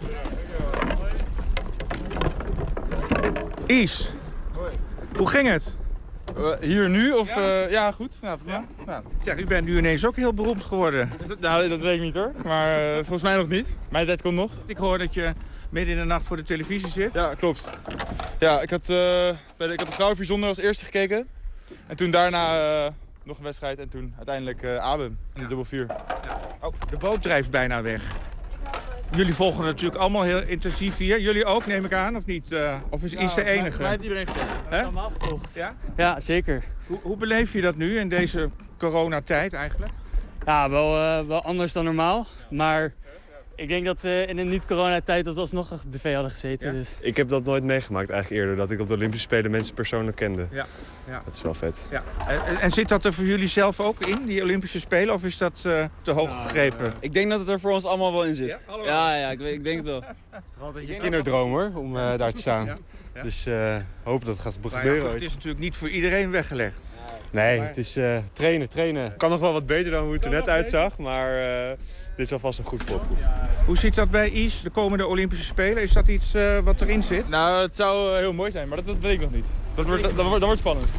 Is, hoe ging het? Hier nu? Of, ja goed. Ja. Zeg, u bent nu ineens ook heel beroemd geworden. Nou, dat weet ik niet hoor. Maar volgens mij nog niet. Mijn tijd komt nog. Ik hoor dat je midden in de nacht voor de televisie zit. Ja, klopt. Ja, ik had de vrouwen 4 zonder als eerste gekeken. En toen daarna nog een wedstrijd en toen uiteindelijk Abe in de dubbel 4. Ja. Oh, de boot drijft bijna weg. Jullie volgen natuurlijk allemaal heel intensief hier. Jullie ook, neem ik aan, of niet? Of is Is de enige? Mij heeft iedereen gekeken. Allemaal gevolgd. Ja? Ja, zeker. Hoe beleef je dat nu in deze coronatijd eigenlijk? Ja, wel anders dan normaal. Maar ik denk dat in een niet-coronatijd dat we alsnog op tv hadden gezeten. Ja? Dus. Ik heb dat nooit meegemaakt eigenlijk eerder. Dat ik op de Olympische Spelen mensen persoonlijk kende. Ja. Dat is wel vet. Ja. En zit dat er voor jullie zelf ook in, die Olympische Spelen? Of is dat te hoog gegrepen? Ik denk dat het er voor ons allemaal wel in zit. Ja, ik denk het wel. Het is altijd je kinderdroom hoor, om daar te staan. Ja. Dus hopen dat het gaat gebeuren. Het is natuurlijk niet voor iedereen weggelegd. Nee, het is trainen. Kan nog wel wat beter dan hoe het er net uitzag, maar dit is alvast een goed voorproef. Hoe zit dat bij Is, de komende Olympische Spelen? Is dat iets wat erin zit? Nou, het zou heel mooi zijn, maar dat weet ik nog niet. Dat wordt spannend.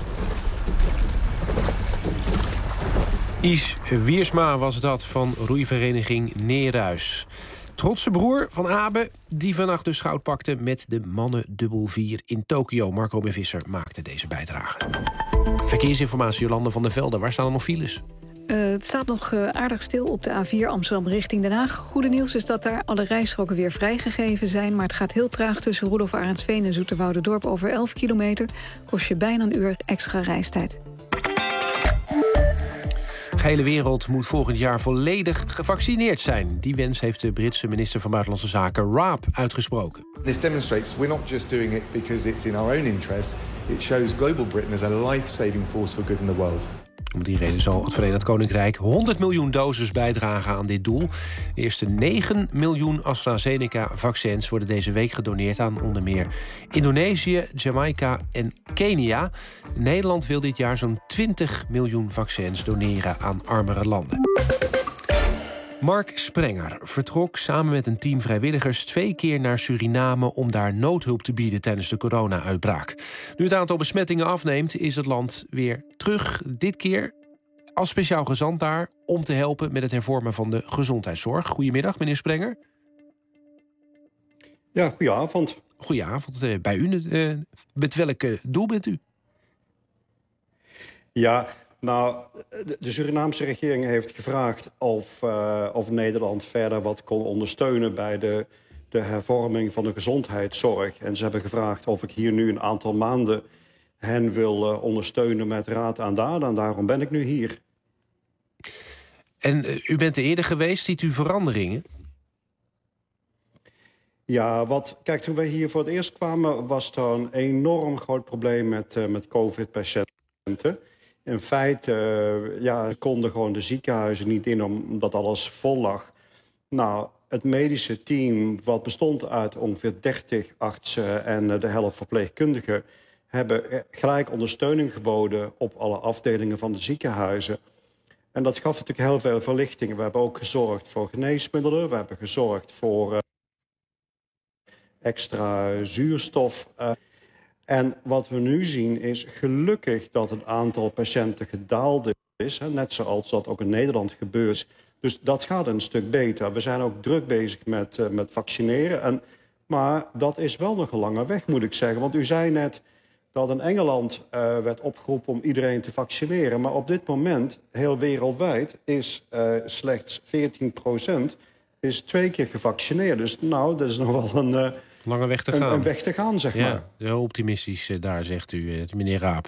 Is Wiersma was dat van roeivereniging Neerhuis. Trotse broer van Abe, die vannacht dus goud pakte met de mannen dubbel 4 in Tokio. Marco B. Visser maakte deze bijdrage. Verkeersinformatie, Jolande van der Velde. Waar staan er nog files? Het staat nog aardig stil op de A4 Amsterdam richting Den Haag. Goede nieuws is dat daar alle rijstroken weer vrijgegeven zijn. Maar het gaat heel traag tussen Roelof Arendsveen en Zoeterwouderdorp over 11 kilometer. Kost je bijna een uur extra reistijd. De hele wereld moet volgend jaar volledig gevaccineerd zijn. Die wens heeft de Britse minister van Buitenlandse Zaken Raab uitgesproken. This demonstrates we're not just doing it because it's in our own interest. It shows global Britain as a life-saving force for good in the world. Om die reden zal het Verenigd Koninkrijk 100 miljoen doses bijdragen aan dit doel. De eerste 9 miljoen AstraZeneca-vaccins worden deze week gedoneerd aan onder meer Indonesië, Jamaica en Kenia. Nederland wil dit jaar zo'n 20 miljoen vaccins doneren aan armere landen. Mark Sprenger vertrok samen met een team vrijwilligers 2 keer naar Suriname om daar noodhulp te bieden tijdens de corona-uitbraak. Nu het aantal besmettingen afneemt, is het land weer terug. Dit keer als speciaal gezant daar om te helpen met het hervormen van de gezondheidszorg. Goedemiddag, meneer Sprenger. Ja, goedenavond. Goedenavond. Bij u. Met welk doel bent u? Ja, nou, de Surinaamse regering heeft gevraagd of Nederland verder wat kon ondersteunen bij de hervorming van de gezondheidszorg. En ze hebben gevraagd of ik hier nu een aantal maanden hen wil ondersteunen met raad en daad. En daarom ben ik nu hier. En u bent er eerder geweest. Ziet u veranderingen? Ja, kijk, toen wij hier voor het eerst kwamen was er een enorm groot probleem met COVID-patiënten. In feite, ze konden gewoon de ziekenhuizen niet in omdat alles vol lag. Nou, het medische team, wat bestond uit ongeveer 30 artsen en de helft verpleegkundigen, hebben gelijk ondersteuning geboden op alle afdelingen van de ziekenhuizen. En dat gaf natuurlijk heel veel verlichting. We hebben ook gezorgd voor geneesmiddelen. We hebben gezorgd voor extra zuurstof. En wat we nu zien is gelukkig dat het aantal patiënten gedaald is. Net zoals dat ook in Nederland gebeurt. Dus dat gaat een stuk beter. We zijn ook druk bezig met vaccineren. Maar dat is wel nog een lange weg, moet ik zeggen. Want u zei net dat in Engeland werd opgeroepen om iedereen te vaccineren. Maar op dit moment, heel wereldwijd, is slechts 14% is 2 keer gevaccineerd. Dus nou, dat is nog wel een lange weg te gaan. Een weg te gaan, zeg maar. Heel optimistisch daar, zegt u, meneer Raap.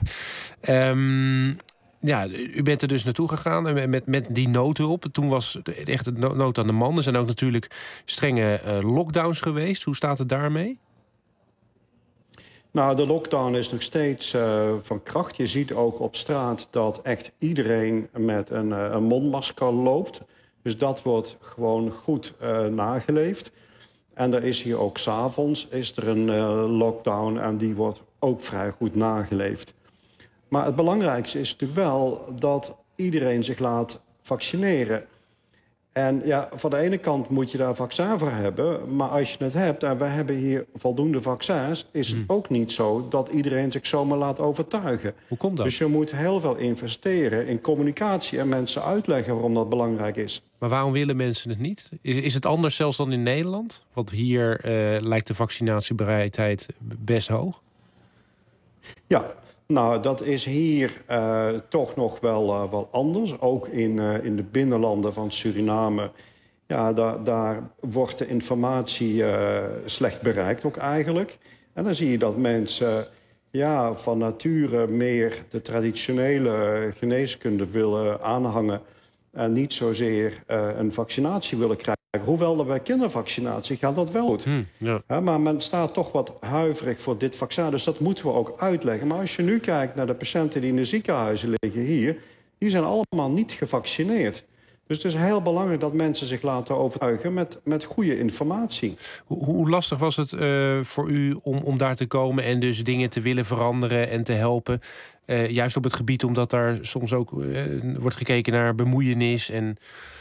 U bent er dus naartoe gegaan met die noodhulp. Toen was echt het nood aan de man. Er zijn ook natuurlijk strenge lockdowns geweest. Hoe staat het daarmee? Nou, de lockdown is nog steeds van kracht. Je ziet ook op straat dat echt iedereen met een mondmasker loopt. Dus dat wordt gewoon goed nageleefd. En er is hier ook 's avonds een lockdown en die wordt ook vrij goed nageleefd. Maar het belangrijkste is natuurlijk wel dat iedereen zich laat vaccineren. En ja, van de ene kant moet je daar vaccin voor hebben. Maar als je het hebt, en we hebben hier voldoende vaccins, is het ook niet zo dat iedereen zich zomaar laat overtuigen. Hoe komt dat? Dus je moet heel veel investeren in communicatie en mensen uitleggen waarom dat belangrijk is. Maar waarom willen mensen het niet? Is het anders zelfs dan in Nederland? Want hier lijkt de vaccinatiebereidheid best hoog. Ja, nou, dat is hier toch nog wel anders. Ook in de binnenlanden van Suriname. Ja, daar wordt de informatie slecht bereikt ook eigenlijk. En dan zie je dat mensen van nature meer de traditionele geneeskunde willen aanhangen. En niet zozeer een vaccinatie willen krijgen. Hoewel dat bij kindervaccinatie gaat dat wel goed. Maar men staat toch wat huiverig voor dit vaccin. Dus dat moeten we ook uitleggen. Maar als je nu kijkt naar de patiënten die in de ziekenhuizen liggen hier, die zijn allemaal niet gevaccineerd. Dus het is heel belangrijk dat mensen zich laten overtuigen met goede informatie. Hoe lastig was het voor u om daar te komen en dus dingen te willen veranderen en te helpen? Juist op het gebied omdat daar soms ook wordt gekeken naar bemoeienis en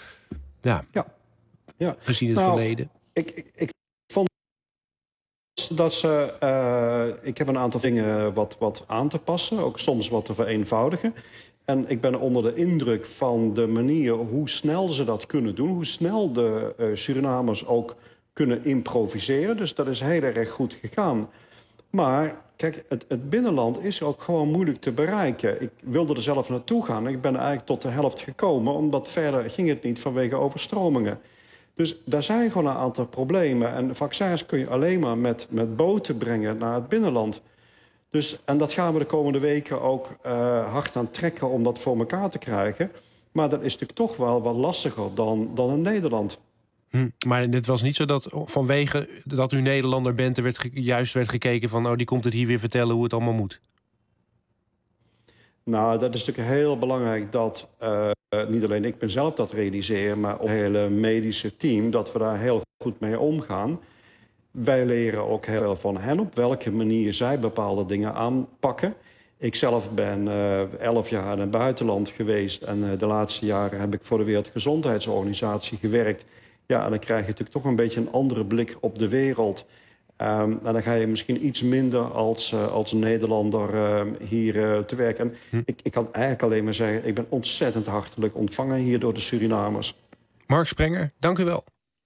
gezien het verleden. Ik vond dat ik heb een aantal dingen wat aan te passen, ook soms wat te vereenvoudigen. En ik ben onder de indruk van de manier hoe snel ze dat kunnen doen. Hoe snel de Surinamers ook kunnen improviseren. Dus dat is heel erg goed gegaan. Maar kijk, het binnenland is ook gewoon moeilijk te bereiken. Ik wilde er zelf naartoe gaan. Ik ben eigenlijk tot de helft gekomen, omdat verder ging het niet vanwege overstromingen. Dus daar zijn gewoon een aantal problemen. En vaccins kun je alleen maar met boten brengen naar het binnenland. Dus, en dat gaan we de komende weken ook hard aan trekken om dat voor elkaar te krijgen. Maar dat is natuurlijk toch wel wat lastiger dan in Nederland. Maar het was niet zo dat vanwege dat u Nederlander bent, er juist werd gekeken van, die komt het hier weer vertellen hoe het allemaal moet? Nou, dat is natuurlijk heel belangrijk dat niet alleen ik mezelf dat realiseer, maar ook het hele medische team, dat we daar heel goed mee omgaan. Wij leren ook heel veel van hen op welke manier zij bepaalde dingen aanpakken. Ik zelf ben 11 jaar in het buitenland geweest en de laatste jaren heb ik voor de Wereldgezondheidsorganisatie gewerkt. Ja, en dan krijg je natuurlijk toch een beetje een andere blik op de wereld. En dan ga je misschien iets minder als Nederlander hier te werken. En ik kan eigenlijk alleen maar zeggen, ik ben ontzettend hartelijk ontvangen hier door de Surinamers. Mark Sprenger, dank u wel.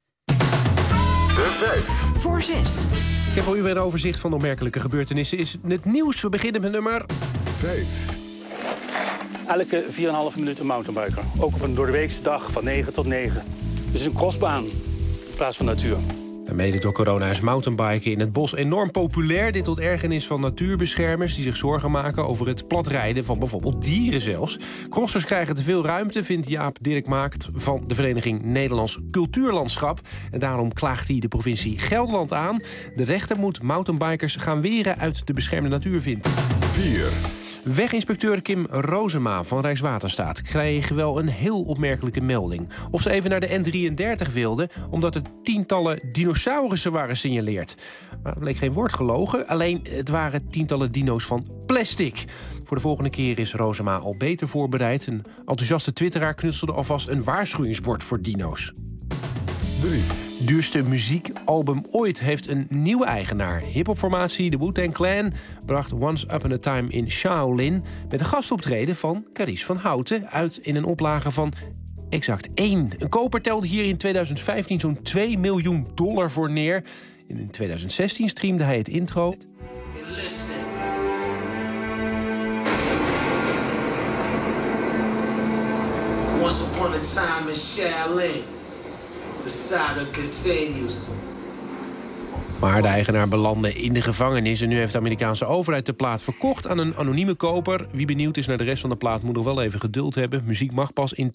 De 5 voor 6. Ik heb voor u weer een overzicht van de opmerkelijke gebeurtenissen. Is het nieuws. We beginnen met nummer 5. Elke 4,5 minuten mountainbiker. Ook op een doordeweekse dag van 9 tot 9. Dus een crossbaan in plaats van natuur. En mede door corona is mountainbiken in het bos enorm populair. Dit tot ergernis van natuurbeschermers die zich zorgen maken over het platrijden van bijvoorbeeld dieren zelfs. Crossers krijgen te veel ruimte, vindt Jaap Dirk Maakt van de Vereniging Nederlands Cultuurlandschap. En daarom klaagt hij de provincie Gelderland aan. De rechter moet mountainbikers gaan weren uit de beschermde natuur, vindt 4. Weginspecteur Kim Rozema van Rijkswaterstaat kreeg wel een heel opmerkelijke melding. Of ze even naar de N33 wilde, omdat er tientallen dinosaurussen waren gesignaleerd. Maar er bleek geen woord gelogen, alleen het waren tientallen dino's van plastic. Voor de volgende keer is Rozema al beter voorbereid. Een enthousiaste twitteraar knutselde alvast een waarschuwingsbord voor dino's. 3. Duurste muziekalbum ooit heeft een nieuwe eigenaar. Hiphopformatie de Wu-Tang Clan bracht Once Upon a Time in Shaolin met een gastoptreden van Carice van Houten uit in een oplage van exact 1. Een koper telde hier in 2015 zo'n $2 miljoen voor neer. In 2016 streamde hij het intro. Once upon a time in Shaolin. The saga continues. Maar de eigenaar belandde in de gevangenis en nu heeft de Amerikaanse overheid de plaat verkocht aan een anonieme koper. Wie benieuwd is naar de rest van de plaat moet nog wel even geduld hebben. Muziek mag pas in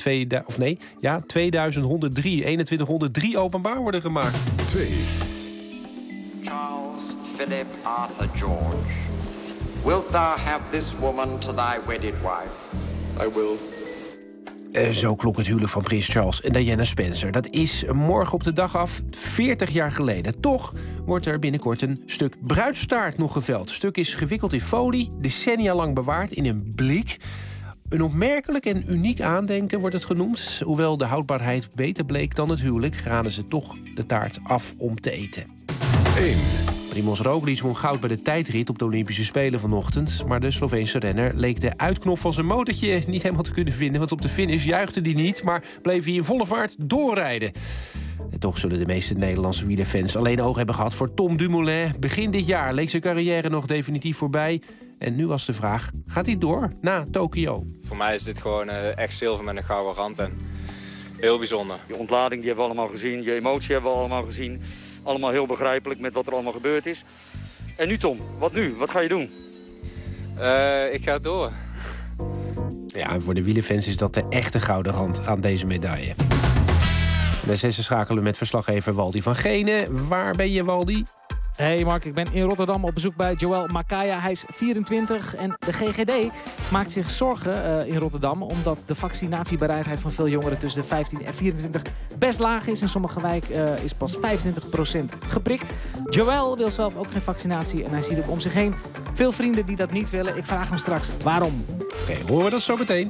2103 openbaar worden gemaakt. 2. Charles Philip Arthur George, wilt thou have this woman to thy wedded wife? I will. Zo klonk het huwelijk van prins Charles en Diana Spencer. Dat is morgen op de dag af 40 jaar geleden. Toch wordt er binnenkort een stuk bruidstaart nog geveld. Het stuk is gewikkeld in folie, decennia lang bewaard in een blik. Een opmerkelijk en uniek aandenken wordt het genoemd. Hoewel de houdbaarheid beter bleek dan het huwelijk, raden ze toch de taart af om te eten. 1. Primož Roglič won goud bij de tijdrit op de Olympische Spelen vanochtend. Maar de Sloveense renner leek de uitknop van zijn motortje niet helemaal te kunnen vinden. Want op de finish juichte hij niet, maar bleef hij in volle vaart doorrijden. En toch zullen de meeste Nederlandse wielerfans alleen oog hebben gehad voor Tom Dumoulin. Begin dit jaar leek zijn carrière nog definitief voorbij. En nu was de vraag, gaat hij door na Tokio? Voor mij is dit gewoon echt zilver met een gouden rand en heel bijzonder. Je ontlading die hebben we allemaal gezien, je emotie hebben we allemaal gezien. Allemaal heel begrijpelijk met wat er allemaal gebeurd is. En nu Tom, wat nu? Wat ga je doen? Ik ga door. Ja, en voor de wielerfans is dat de echte gouden rand aan deze medaille. De zesde schakelen met verslaggever Waldi van Genen. Waar ben je, Waldi? Hey Mark, ik ben in Rotterdam op bezoek bij Joël Makaya. Hij is 24 en de GGD maakt zich zorgen in Rotterdam... omdat de vaccinatiebereidheid van veel jongeren tussen de 15 en 24 best laag is. In sommige wijken is pas 25% geprikt. Joël wil zelf ook geen vaccinatie en hij ziet ook om zich heen veel vrienden die dat niet willen. Ik vraag hem straks waarom. Oké, horen we dat zo meteen.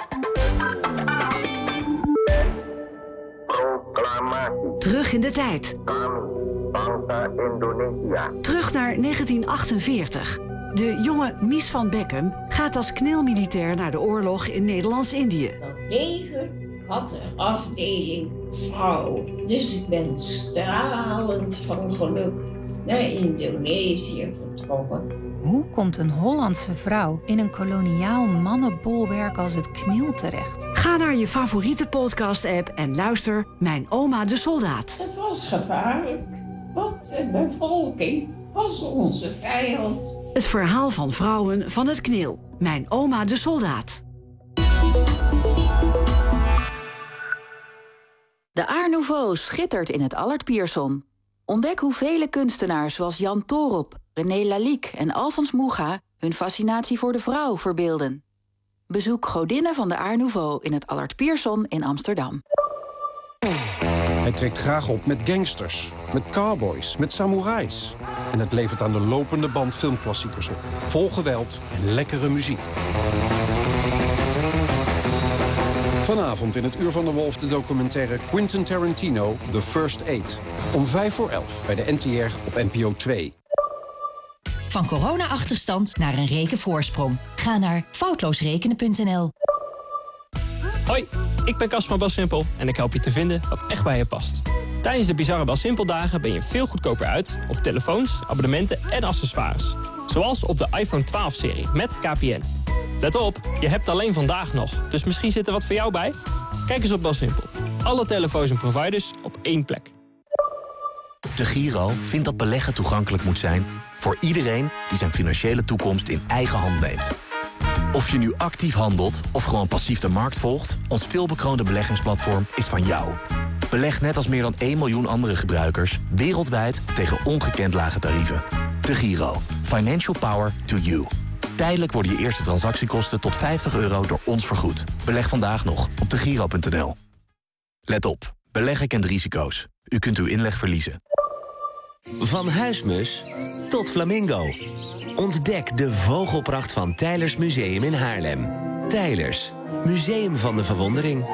Terug in de tijd. Terug naar 1948. De jonge Mies van Beckum gaat als knilmilitair naar de oorlog in Nederlands-Indië. Dat leger had een afdeling vrouwen. Dus ik ben stralend van geluk naar Indonesië vertrokken. Hoe komt een Hollandse vrouw in een koloniaal mannenbolwerk als het KNIL terecht? Ga naar je favoriete podcast-app en luister Mijn oma de soldaat. Het was gevaarlijk, want de bevolking was onze vijand. Het verhaal van vrouwen van het KNIL. Mijn oma de soldaat. De Art Nouveau schittert in het Allard Pierson. Ontdek hoe vele kunstenaars zoals Jan Toorop, René Lalique en Alfons Mucha hun fascinatie voor de vrouw verbeelden. Bezoek Godinnen van de Art Nouveau in het Allard Pierson in Amsterdam. Hij trekt graag op met gangsters, met cowboys, met samoerais. En het levert aan de lopende band filmklassiekers op. Vol geweld en lekkere muziek. Vanavond in het Uur van de Wolf de documentaire Quentin Tarantino, The First Eight. Om 11:05 bij de NTR op NPO 2. Van corona-achterstand naar een rekenvoorsprong. Ga naar foutloosrekenen.nl. Hoi, ik ben Cas van BelSimpel en ik help je te vinden wat echt bij je past. Tijdens de bizarre BelSimpel-dagen ben je veel goedkoper uit op telefoons, abonnementen en accessoires. Zoals op de iPhone 12-serie met KPN. Let op, je hebt alleen vandaag nog, dus misschien zit er wat voor jou bij? Kijk eens op BelSimpel. Alle telefoons en providers op één plek. De Giro vindt dat beleggen toegankelijk moet zijn voor iedereen die zijn financiële toekomst in eigen hand neemt. Of je nu actief handelt of gewoon passief de markt volgt, ons veelbekroonde beleggingsplatform is van jou. Beleg net als meer dan 1 miljoen andere gebruikers wereldwijd tegen ongekend lage tarieven. De Giro. Financial power to you. Tijdelijk worden je eerste transactiekosten tot €50 door ons vergoed. Beleg vandaag nog op degiro.nl. Let op. Beleggen kent risico's. U kunt uw inleg verliezen. Van huismus tot flamingo. Ontdek de vogelpracht van Teylers Museum in Haarlem. Teylers, museum van de verwondering.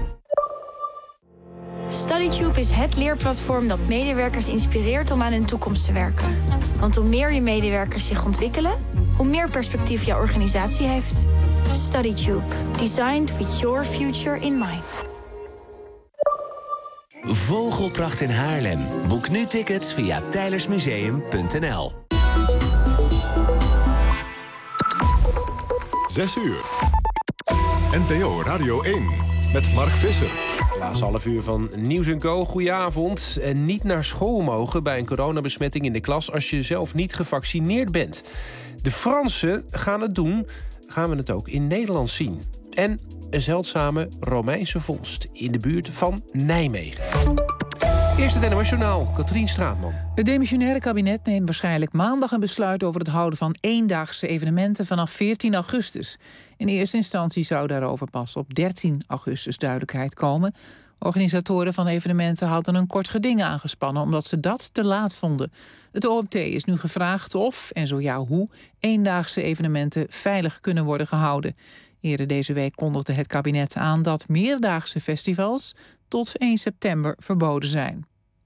StudyTube is het leerplatform dat medewerkers inspireert om aan hun toekomst te werken. Want hoe meer je medewerkers zich ontwikkelen, hoe meer perspectief jouw organisatie heeft. StudyTube. Designed with your future in mind. Vogelpracht in Haarlem. Boek nu tickets via teylersmuseum.nl. 6 uur. NPO Radio 1 met Mark Visser. Laatste half uur van Nieuws & Co. Goedenavond. En niet naar school mogen bij een coronabesmetting in de klas als je zelf niet gevaccineerd bent. De Fransen gaan het doen, gaan we het ook in Nederland zien. En een zeldzame Romeinse vondst in de buurt van Nijmegen. Eerst het NOS Journaal, Katrien Straatman. Het demissionaire kabinet neemt waarschijnlijk maandag een besluit over het houden van eendaagse evenementen vanaf 14 augustus. In eerste instantie zou daarover pas op 13 augustus duidelijkheid komen. Organisatoren van evenementen hadden een kort geding aangespannen omdat ze dat te laat vonden. Het OMT is nu gevraagd of, en zo ja hoe, eendaagse evenementen veilig kunnen worden gehouden. Eerder deze week kondigde het kabinet aan dat meerdaagse festivals tot 1 september verboden zijn.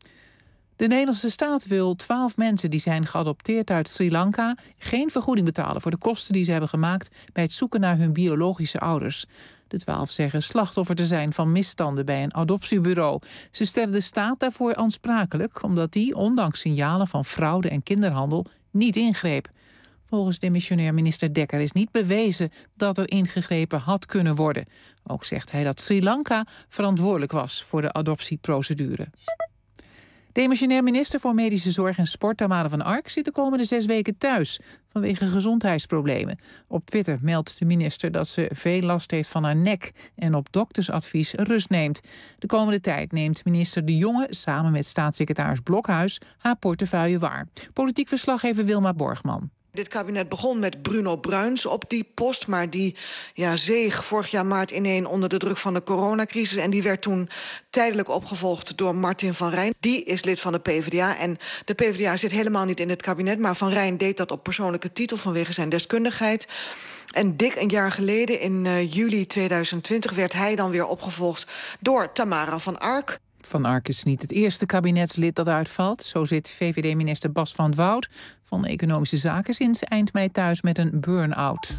De Nederlandse staat wil 12 mensen die zijn geadopteerd uit Sri Lanka geen vergoeding betalen voor de kosten die ze hebben gemaakt bij het zoeken naar hun biologische ouders. De 12 zeggen slachtoffer te zijn van misstanden bij een adoptiebureau. Ze stellen de staat daarvoor aansprakelijk omdat die, ondanks signalen van fraude en kinderhandel, niet ingreep. Volgens demissionair minister Dekker is niet bewezen dat er ingegrepen had kunnen worden. Ook zegt hij dat Sri Lanka verantwoordelijk was voor de adoptieprocedure. Demissionair minister voor Medische Zorg en Sport Tamara van Ark zit de komende 6 weken thuis vanwege gezondheidsproblemen. Op Twitter meldt de minister dat ze veel last heeft van haar nek en op doktersadvies rust neemt. De komende tijd neemt minister De Jonge samen met staatssecretaris Blokhuis haar portefeuille waar. Politiek verslaggever Wilma Borgman. Dit kabinet begon met Bruno Bruins op die post, maar die zeeg vorig jaar maart ineen onder de druk van de coronacrisis. En die werd toen tijdelijk opgevolgd door Martin van Rijn. Die is lid van de PvdA en de PvdA zit helemaal niet in het kabinet, maar Van Rijn deed dat op persoonlijke titel vanwege zijn deskundigheid. En dik een jaar geleden, in juli 2020, werd hij dan weer opgevolgd door Tamara van Ark. Van Ark is niet het eerste kabinetslid dat uitvalt. Zo zit VVD-minister Bas van 't Woudt van Economische Zaken sinds eind mei thuis met een burn-out.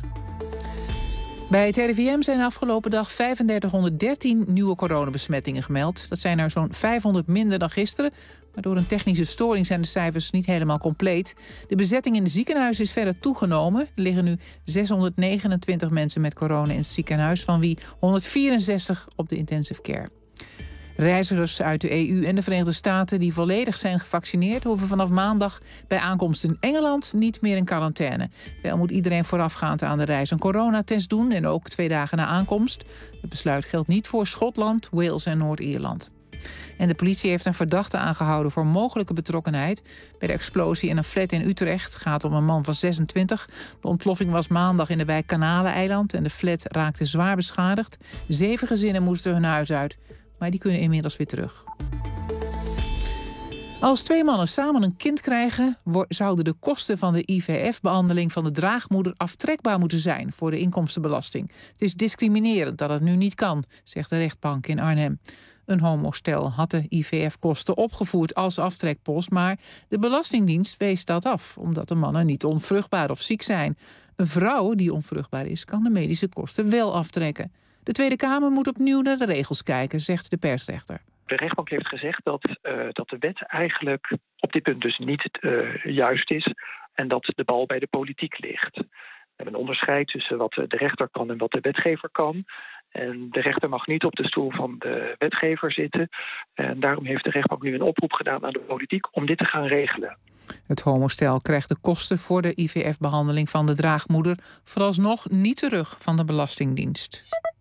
Bij het RIVM zijn afgelopen dag 3513 nieuwe coronabesmettingen gemeld. Dat zijn er zo'n 500 minder dan gisteren. Maar door een technische storing zijn de cijfers niet helemaal compleet. De bezetting in de ziekenhuizen is verder toegenomen. Er liggen nu 629 mensen met corona in het ziekenhuis, van wie 164 op de intensive care. Reizigers uit de EU en de Verenigde Staten die volledig zijn gevaccineerd hoeven vanaf maandag bij aankomst in Engeland niet meer in quarantaine. Wel moet iedereen voorafgaand aan de reis een coronatest doen en ook 2 dagen na aankomst. Het besluit geldt niet voor Schotland, Wales en Noord-Ierland. En de politie heeft een verdachte aangehouden voor mogelijke betrokkenheid bij de explosie in een flat in Utrecht. Het gaat om een man van 26. De ontploffing was maandag in de wijk Kanaleneiland en de flat raakte zwaar beschadigd. 7 gezinnen moesten hun huis uit, maar die kunnen inmiddels weer terug. Als 2 mannen samen een kind krijgen, zouden de kosten van de IVF-behandeling van de draagmoeder aftrekbaar moeten zijn voor de inkomstenbelasting. Het is discriminerend dat het nu niet kan, zegt de rechtbank in Arnhem. Een homostel had de IVF-kosten opgevoerd als aftrekpost, maar de Belastingdienst wees dat af, omdat de mannen niet onvruchtbaar of ziek zijn. Een vrouw die onvruchtbaar is, kan de medische kosten wel aftrekken. De Tweede Kamer moet opnieuw naar de regels kijken, zegt de persrechter. De rechtbank heeft gezegd dat de wet eigenlijk op dit punt dus niet juist is en dat de bal bij de politiek ligt. We hebben een onderscheid tussen wat de rechter kan en wat de wetgever kan. En de rechter mag niet op de stoel van de wetgever zitten. En daarom heeft de rechtbank nu een oproep gedaan aan de politiek om dit te gaan regelen. Het homostel krijgt de kosten voor de IVF-behandeling van de draagmoeder vooralsnog niet terug van de Belastingdienst.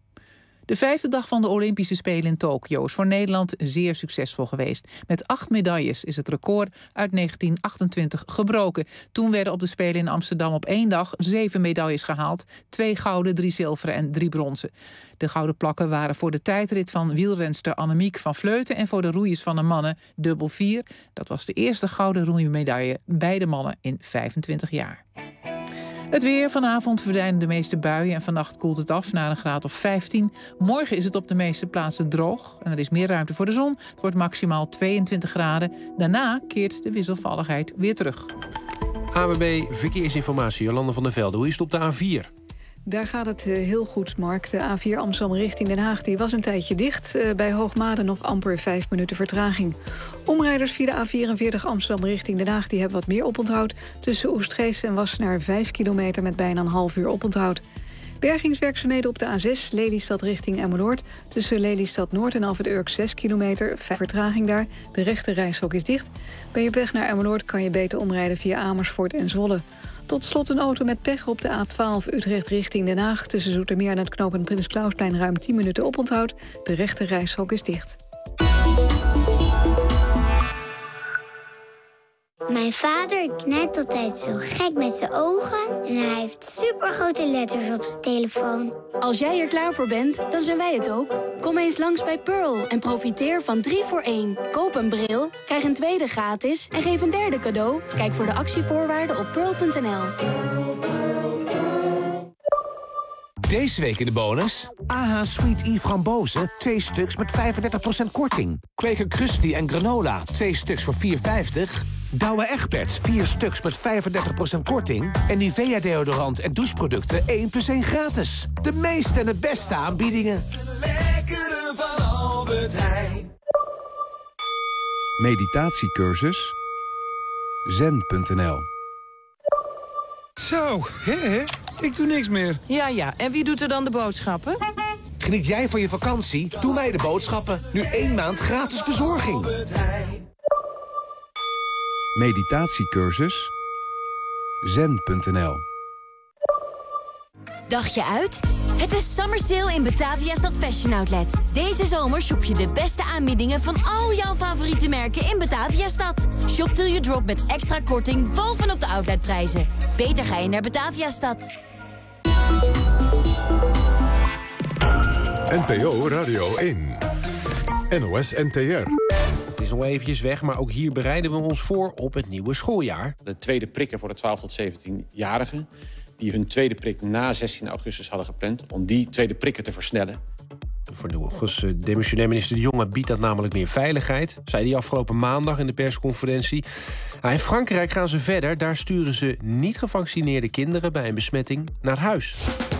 De 5e dag van de Olympische Spelen in Tokio is voor Nederland zeer succesvol geweest. Met 8 medailles is het record uit 1928 gebroken. Toen werden op de Spelen in Amsterdam op 1 dag 7 medailles gehaald. 2 gouden, 3 zilveren en 3 bronzen. De gouden plakken waren voor de tijdrit van wielrenster Annemiek van Vleuten en voor de roeiers van de mannen dubbel 4. Dat was de eerste gouden roeimedaille bij de mannen in 25 jaar. Het weer. Vanavond verdwijnen de meeste buien en vannacht koelt het af naar een graad of 15. Morgen is het op de meeste plaatsen droog en er is meer ruimte voor de zon. Het wordt maximaal 22 graden. Daarna keert de wisselvalligheid weer terug. ANWB Verkeersinformatie, Jolanda van der Velde. Hoe is het op de A4? Daar gaat het heel goed, Mark. De A4 Amsterdam richting Den Haag die was een tijdje dicht. Bij Hoogmade nog amper 5 minuten vertraging. Omrijders via de A44 Amsterdam richting Den Haag die hebben wat meer oponthoud. Tussen Oestgeest en Wassenaar 5 kilometer met bijna een half uur oponthoud. Bergingswerkzaamheden op de A6 Lelystad richting Emmeloord. Tussen Lelystad Noord en Alphen Urk 6 kilometer. Vertraging daar. De rechte reishok is dicht. Ben je op weg naar Emmeloord kan je beter omrijden via Amersfoort en Zwolle. Tot slot een auto met pech op de A12 Utrecht richting Den Haag. Tussen Zoetermeer en het knooppunt Prins Klausplein ruim 10 minuten oponthoud. De rechte reishok is dicht. Mijn vader knijpt altijd zo gek met zijn ogen en hij heeft supergrote letters op zijn telefoon. Als jij er klaar voor bent, dan zijn wij het ook. Kom eens langs bij Pearl en profiteer van 3 voor 1. Koop een bril, krijg een tweede gratis en geef een derde cadeau. Kijk voor de actievoorwaarden op pearl.nl. Deze week in de bonus. AH Sweet Eve frambozen, 2 stuks met 35% korting. Quaker Krusty en granola, 2 stuks voor $4,50. Douwe Egberts, 4 stuks met 35% korting. En Nivea deodorant en doucheproducten 1 + 1 gratis. De meeste en de beste aanbiedingen. Lekkere van Albert Heijn. Meditatiecursus zen.nl. Zo, hè? Ik doe niks meer. Ja, en wie doet er dan de boodschappen? Geniet jij van je vakantie? Doe mij de boodschappen. Nu 1 maand gratis bezorging. Meditatiecursus zen.nl. Dagje uit? Het is Summer Sale in Bataviastad Fashion Outlet. Deze zomer shop je de beste aanbiedingen van al jouw favoriete merken in Bataviastad. Shop till you drop met extra korting bovenop de outletprijzen. Beter ga je naar Bataviastad. NPO Radio 1. NOS NTR. Het is nog eventjes weg, maar ook hier bereiden we ons voor op het nieuwe schooljaar. De tweede prikken voor de 12 tot 17-jarigen... die hun tweede prik na 16 augustus hadden gepland... om die tweede prikken te versnellen. Volgens demissionair minister De Jonge biedt dat namelijk meer veiligheid, zei hij afgelopen maandag in de persconferentie. In Frankrijk gaan ze verder. Daar sturen ze niet gevaccineerde kinderen bij een besmetting naar huis.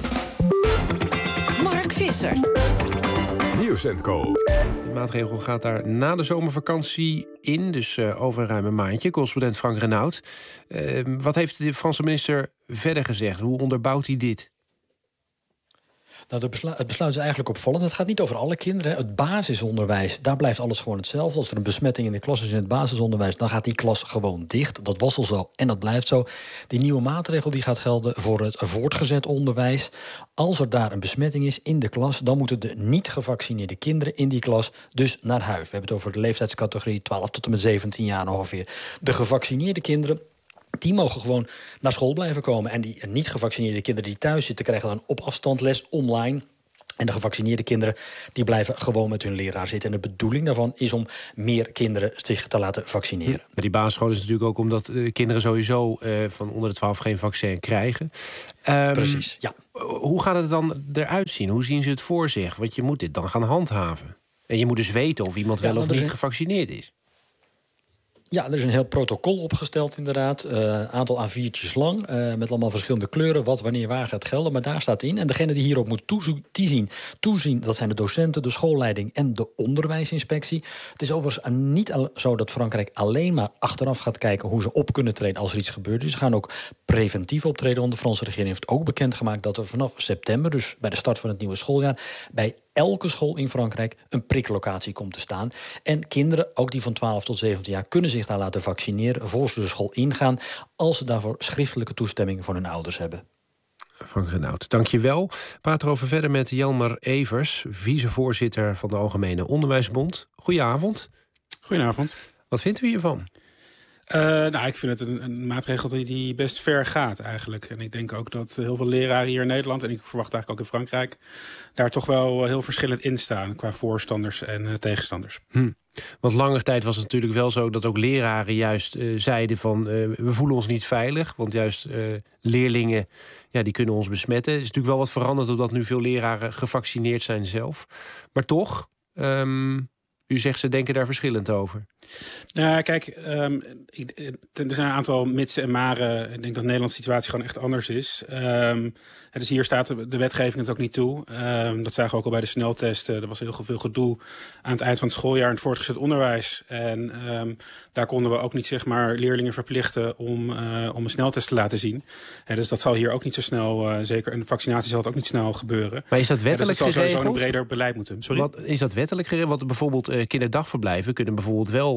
Mark Visser. Nieuws & Co. De maatregel gaat daar na de zomervakantie in, dus over een ruim een maandje. Correspondent Frank Renaud. Wat heeft de Franse minister verder gezegd? Hoe onderbouwt hij dit? Nou, het besluit is eigenlijk opvallend. Het gaat niet over alle kinderen. Het basisonderwijs, daar blijft alles gewoon hetzelfde. Als er een besmetting in de klas is in het basisonderwijs, dan gaat die klas gewoon dicht. Dat was al zo en dat blijft zo. Die nieuwe maatregel die gaat gelden voor het voortgezet onderwijs. Als er daar een besmetting is in de klas, dan moeten de niet gevaccineerde kinderen in die klas dus naar huis. We hebben het over de leeftijdscategorie 12 tot en met 17 jaar ongeveer. De gevaccineerde kinderen, die mogen gewoon naar school blijven komen. En die niet gevaccineerde kinderen die thuis zitten, krijgen dan op afstand les online. En de gevaccineerde kinderen die blijven gewoon met hun leraar zitten. En de bedoeling daarvan is om meer kinderen zich te laten vaccineren. Ja, die basisschool is natuurlijk ook omdat kinderen sowieso van onder de 12 geen vaccin krijgen. Precies, ja. Hoe gaat het dan eruit zien? Hoe zien ze het voor zich? Want je moet dit dan gaan handhaven. En je moet dus weten of iemand wel of niet gevaccineerd is. Ja, er is een heel protocol opgesteld inderdaad. Aantal A4'tjes lang, met allemaal verschillende kleuren. Wat, wanneer, waar gaat gelden, maar daar staat in. En degene die hierop moet toezien, dat zijn de docenten, de schoolleiding en de onderwijsinspectie. Het is overigens niet zo dat Frankrijk alleen maar achteraf gaat kijken hoe ze op kunnen treden als er iets gebeurt. Dus ze gaan ook preventief optreden. Want de Franse regering heeft ook bekendgemaakt dat er vanaf september, dus bij de start van het nieuwe schooljaar, bij elke school in Frankrijk een priklocatie komt te staan. En kinderen, ook die van 12 tot 17 jaar, kunnen zich daar laten vaccineren voor ze de school ingaan, als ze daarvoor schriftelijke toestemming van hun ouders hebben. Frank Renaud, dank je wel. We praten erover verder met Jelmer Evers, vicevoorzitter van de Algemene Onderwijsbond. Goedenavond. Goedenavond. Wat vindt u hiervan? Ik vind het een maatregel die best ver gaat eigenlijk. En ik denk ook dat heel veel leraren hier in Nederland, en ik verwacht eigenlijk ook in Frankrijk, daar toch wel heel verschillend in staan qua voorstanders en tegenstanders. Want lange tijd was het natuurlijk wel zo dat ook leraren juist zeiden van we voelen ons niet veilig. Want juist leerlingen, die kunnen ons besmetten. Er is natuurlijk wel wat veranderd doordat nu veel leraren gevaccineerd zijn zelf. Maar toch, u zegt ze denken daar verschillend over. Nou, kijk, er zijn een aantal mitsen en maren. Ik denk dat de Nederlandse situatie gewoon echt anders is. Dus hier staat de wetgeving het ook niet toe. Dat zagen we ook al bij de sneltesten. Er was heel veel gedoe aan het eind van het schooljaar in het voortgezet onderwijs. En daar konden we ook niet leerlingen verplichten om een sneltest te laten zien. Dus dat zal hier ook niet zo snel, zeker een vaccinatie zal het ook niet snel gebeuren. Maar is dat wettelijk geregeld? Dus het zal sowieso geregeld? een breder beleid moeten. Sorry? Is dat wettelijk geregeld? Want bijvoorbeeld kinderdagverblijven kunnen bijvoorbeeld wel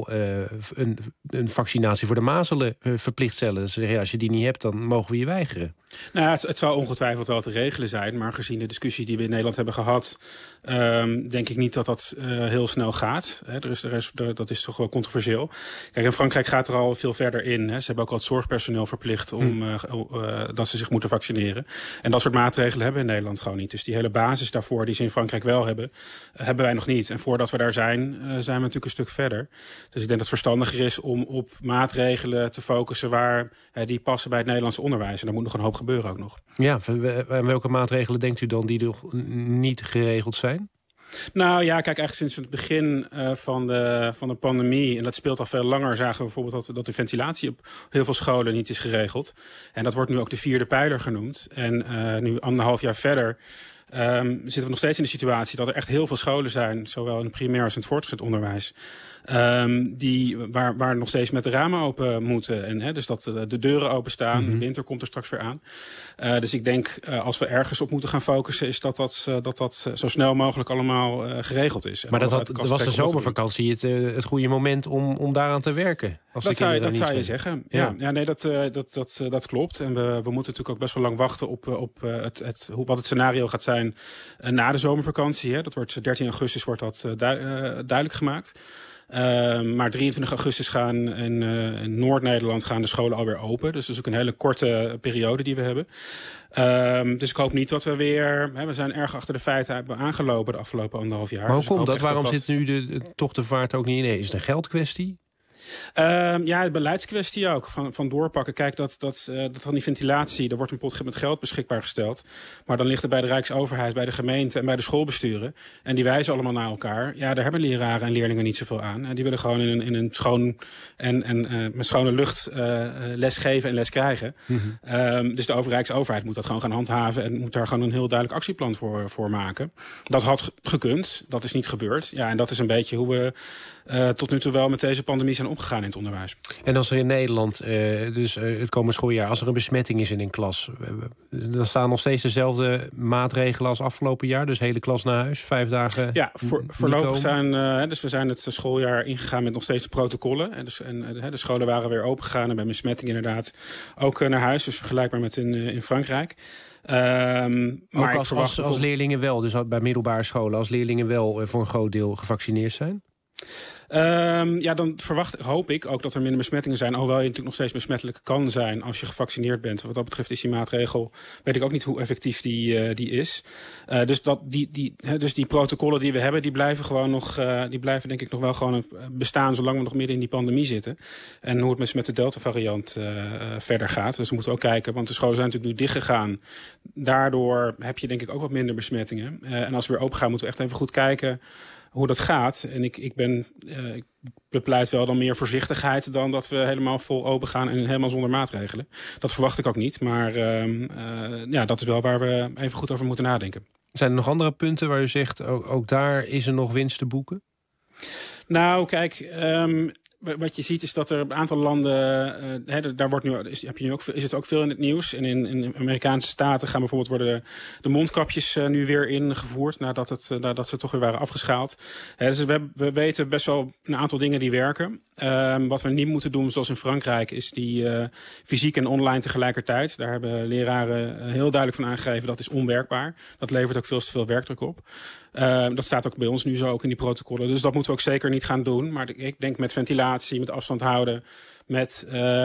een vaccinatie voor de mazelen verplicht stellen. Dus als je die niet hebt, dan mogen we je weigeren. Nou, het zou ongetwijfeld wel te regelen zijn. Maar gezien de discussie die we in Nederland hebben gehad, denk ik niet dat dat heel snel gaat. Dat is toch wel controversieel. Kijk, in Frankrijk gaat er al veel verder in. Ze hebben ook al het zorgpersoneel verplicht dat ze zich moeten vaccineren. En dat soort maatregelen hebben we in Nederland gewoon niet. Dus die hele basis daarvoor die ze in Frankrijk wel hebben, hebben wij nog niet. En voordat we daar zijn we natuurlijk een stuk verder. Dus ik denk dat het verstandiger is om op maatregelen te focussen waar die passen bij het Nederlandse onderwijs. En daar moet nog een hoop gebeuren ook nog. Ja, welke maatregelen denkt u dan die nog niet geregeld zijn? Nou ja, kijk, eigenlijk sinds het begin van de pandemie, en dat speelt al veel langer, zagen we bijvoorbeeld dat de ventilatie op heel veel scholen niet is geregeld. En dat wordt nu ook de 4e pijler genoemd. En nu 1,5 jaar verder zitten we nog steeds in de situatie dat er echt heel veel scholen zijn, zowel in het primair als in het voortgezet onderwijs, waar nog steeds met de ramen open moeten. En dus dat de deuren openstaan. De winter komt er straks weer aan. Dus ik denk, als we ergens op moeten gaan focussen, is dat zo snel mogelijk allemaal geregeld is. Maar was de zomervakantie het goede moment om daaraan te werken? Dat zou je zeggen. Ja, nee, dat klopt. En we moeten natuurlijk ook best wel lang wachten op wat het scenario gaat zijn na de zomervakantie. Dat wordt 13 augustus wordt dat duidelijk gemaakt. Maar 23 augustus gaan in Noord-Nederland gaan de scholen alweer open. Dus dat is ook een hele korte periode die we hebben. Dus ik hoop niet dat we weer... we zijn erg achter de feiten hebben aangelopen de afgelopen 1,5 jaar. Maar hoe komt dat? Waarom zit nu toch de vaart ook niet in? Is het een geldkwestie? De beleidskwestie ook, van doorpakken. Kijk, dat van die ventilatie, er wordt een pot met geld beschikbaar gesteld. Maar dan ligt het bij de Rijksoverheid, bij de gemeente en bij de schoolbesturen. En die wijzen allemaal naar elkaar. Ja, daar hebben leraren en leerlingen niet zoveel aan. En die willen gewoon in een schoon en met schone lucht les geven en les krijgen. Dus de Rijksoverheid moet dat gewoon gaan handhaven en moet daar gewoon een heel duidelijk actieplan voor maken. Dat had gekund, dat is niet gebeurd. Ja, en dat is een beetje hoe we tot nu toe wel met deze pandemie zijn omgegaan in het onderwijs. En als er in Nederland, het komende schooljaar, als er een besmetting is in een klas, dan staan nog steeds dezelfde maatregelen als afgelopen jaar. Dus hele klas naar huis, 5 dagen. Ja, voorlopig zijn, dus we zijn het schooljaar ingegaan met nog steeds de protocollen. En de scholen waren weer opengegaan en bij besmetting inderdaad ook naar huis. Dus vergelijkbaar met in Frankrijk. Maar als leerlingen wel, dus bij middelbare scholen, als leerlingen wel voor een groot deel gevaccineerd zijn? Dan hoop ik ook dat er minder besmettingen zijn. Alhoewel je natuurlijk nog steeds besmettelijk kan zijn als je gevaccineerd bent. Wat dat betreft is die maatregel, weet ik ook niet hoe effectief die is. Dus die protocollen die we hebben, die blijven gewoon nog, die blijven denk ik nog wel gewoon bestaan zolang we nog midden in die pandemie zitten. En hoe het met de Delta variant verder gaat. Dus we moeten ook kijken, want de scholen zijn natuurlijk nu dichtgegaan. Daardoor heb je denk ik ook wat minder besmettingen. En als we weer open gaan, moeten we echt even goed kijken hoe dat gaat. En ik bepleit wel dan meer voorzichtigheid dan dat we helemaal vol open gaan en helemaal zonder maatregelen. Dat verwacht ik ook niet. Maar dat is wel waar we even goed over moeten nadenken. Zijn er nog andere punten waar u zegt, ook daar is er nog winst te boeken? Nou, kijk, wat je ziet is dat er een aantal landen, is het ook veel in het nieuws. En in Amerikaanse staten worden de mondkapjes nu weer ingevoerd nadat ze toch weer waren afgeschaald. Dus we weten best wel een aantal dingen die werken. Wat we niet moeten doen, zoals in Frankrijk, is die fysiek en online tegelijkertijd. Daar hebben leraren heel duidelijk van aangegeven dat is onwerkbaar. Dat levert ook veel te veel werkdruk op. Dat staat ook bij ons nu zo ook in die protocollen. Dus dat moeten we ook zeker niet gaan doen. Maar ik denk met ventilatie, met afstand houden, met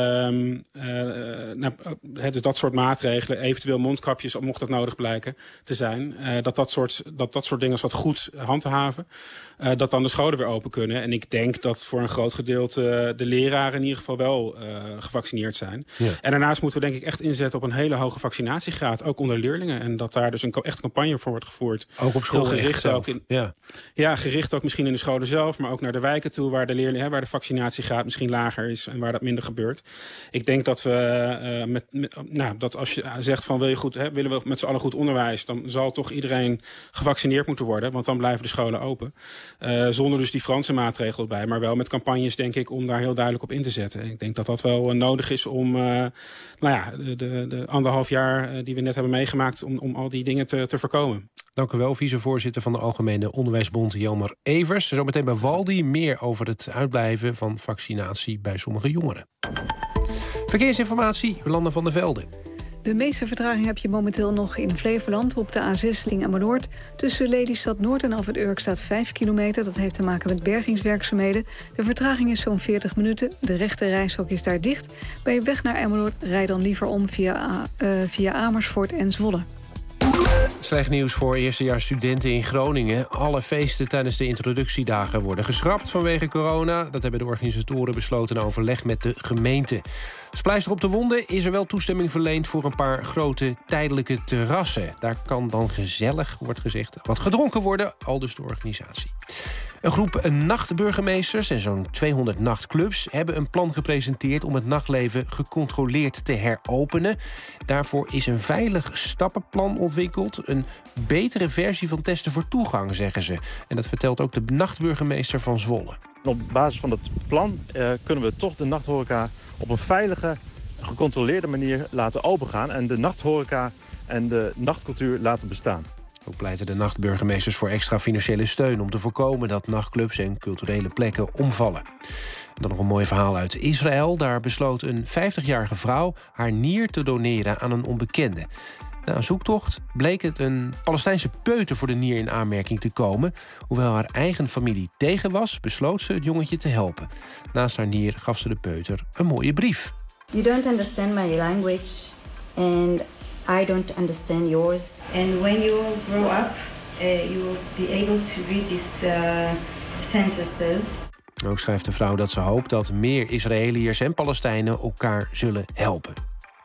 dus dat soort maatregelen, eventueel mondkapjes, mocht dat nodig blijken te zijn, dat soort dingen als wat goed handhaven, dat dan de scholen weer open kunnen. En ik denk dat voor een groot gedeelte de leraren in ieder geval wel gevaccineerd zijn. Ja. En daarnaast moeten we denk ik echt inzetten op een hele hoge vaccinatiegraad, ook onder leerlingen. En dat daar dus een echt campagne voor wordt gevoerd. Ook op school gericht zelf. Gericht ook misschien in de scholen zelf, maar ook naar de wijken toe, waar de leerlingen, waar de vaccinatiegraad misschien lager is en waar dat minder gebeurt. Ik denk dat we dat als je zegt van willen we met z'n allen goed onderwijs, dan zal toch iedereen gevaccineerd moeten worden, want dan blijven de scholen open. Zonder dus die Franse maatregelen erbij, maar wel met campagnes denk ik om daar heel duidelijk op in te zetten. En ik denk dat dat wel nodig is om de 1,5 jaar die we net hebben meegemaakt om al die dingen te voorkomen. Dank u wel, vicevoorzitter van de Algemene Onderwijsbond Jelmer Evers. Zometeen bij Waldi meer over het uitblijven van vaccinatie bij sommige jongeren. Verkeersinformatie, Jolanda van der Velde. De meeste vertraging heb je momenteel nog in Flevoland op de A6 Linge-Emmeloord. Tussen Lelystad Noord en Alphen Urk staat 5 kilometer. Dat heeft te maken met bergingswerkzaamheden. De vertraging is zo'n 40 minuten. De rechte reishok is daar dicht. Ben je weg naar Emmeloord, rijd dan liever om via Amersfoort en Zwolle. Slecht nieuws voor eerstejaarsstudenten in Groningen. Alle feesten tijdens de introductiedagen worden geschrapt vanwege corona. Dat hebben de organisatoren besloten in overleg met de gemeente. Als pleister op de wonden is er wel toestemming verleend voor een paar grote tijdelijke terrassen. Daar kan dan gezellig, wordt gezegd, wat gedronken worden, aldus de organisatie. Een groep nachtburgemeesters en zo'n 200 nachtclubs hebben een plan gepresenteerd om het nachtleven gecontroleerd te heropenen. Daarvoor is een veilig stappenplan ontwikkeld. Een betere versie van testen voor toegang, zeggen ze. En dat vertelt ook de nachtburgemeester van Zwolle. Op basis van het plan kunnen we toch de nachthoreca op een veilige, gecontroleerde manier laten opengaan en de nachthoreca en de nachtcultuur laten bestaan. Ook pleiten de nachtburgemeesters voor extra financiële steun om te voorkomen dat nachtclubs en culturele plekken omvallen. En dan nog een mooi verhaal uit Israël. Daar besloot een 50-jarige vrouw haar nier te doneren aan een onbekende. Na een zoektocht bleek het een Palestijnse peuter voor de nier in aanmerking te komen. Hoewel haar eigen familie tegen was, besloot ze het jongetje te helpen. Naast haar nier gaf ze de peuter een mooie brief. You don't understand my language and I don't understand yours. And when you grow up, you will be able to read these sentences. Ook schrijft de vrouw dat ze hoopt dat meer Israëliërs en Palestijnen elkaar zullen helpen.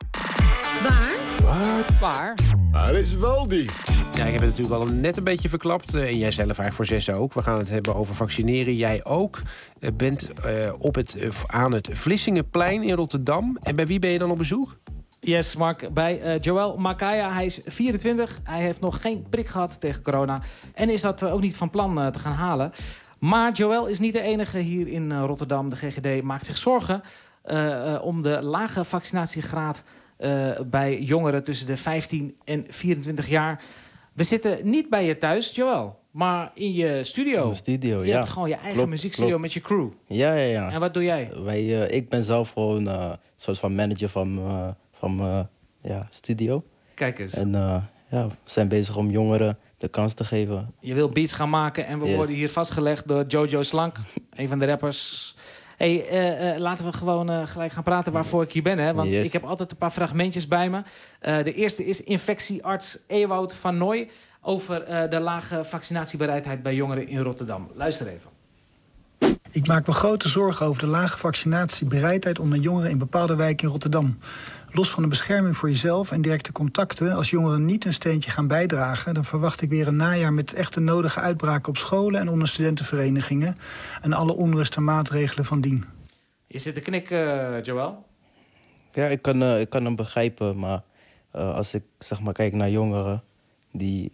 Waar is Waldi? Ja, ik heb het natuurlijk al net een beetje verklapt. En jij zelf eigenlijk voor 6 ook. We gaan het hebben over vaccineren. Jij ook bent aan het Vlissingenplein in Rotterdam. En bij wie ben je dan op bezoek? Yes, Mark, bij Joël Makaya. Hij is 24. Hij heeft nog geen prik gehad tegen corona. En is dat ook niet van plan te gaan halen. Maar Joël is niet de enige hier in Rotterdam. De GGD maakt zich zorgen om de lage vaccinatiegraad bij jongeren tussen de 15 en 24 jaar. We zitten niet bij je thuis, Joël, maar in je studio. In de studio, je hebt gewoon je eigen muziekstudio met je crew. Ja. En wat doe jij? Ik ben zelf gewoon een soort van manager van mijn studio. Kijk eens. En we zijn bezig om jongeren de kans te geven. Je wil beats gaan maken en we worden hier vastgelegd door Jojo Slank, een van de rappers. Laten we gewoon gelijk gaan praten waarvoor ik hier ben. Hè? Want ik heb altijd een paar fragmentjes bij me. De eerste is infectiearts Ewout van Nooy over de lage vaccinatiebereidheid bij jongeren in Rotterdam. Luister even. Ik maak me grote zorgen over de lage vaccinatiebereidheid onder jongeren in bepaalde wijken in Rotterdam. Los van de bescherming voor jezelf en directe contacten, als jongeren niet een steentje gaan bijdragen, dan verwacht ik weer een najaar met echt de nodige uitbraken op scholen en onder studentenverenigingen en alle onrust en maatregelen van dien. Je zit te knikken, Joël. Ja, ik kan hem begrijpen, maar als ik zeg maar kijk naar jongeren die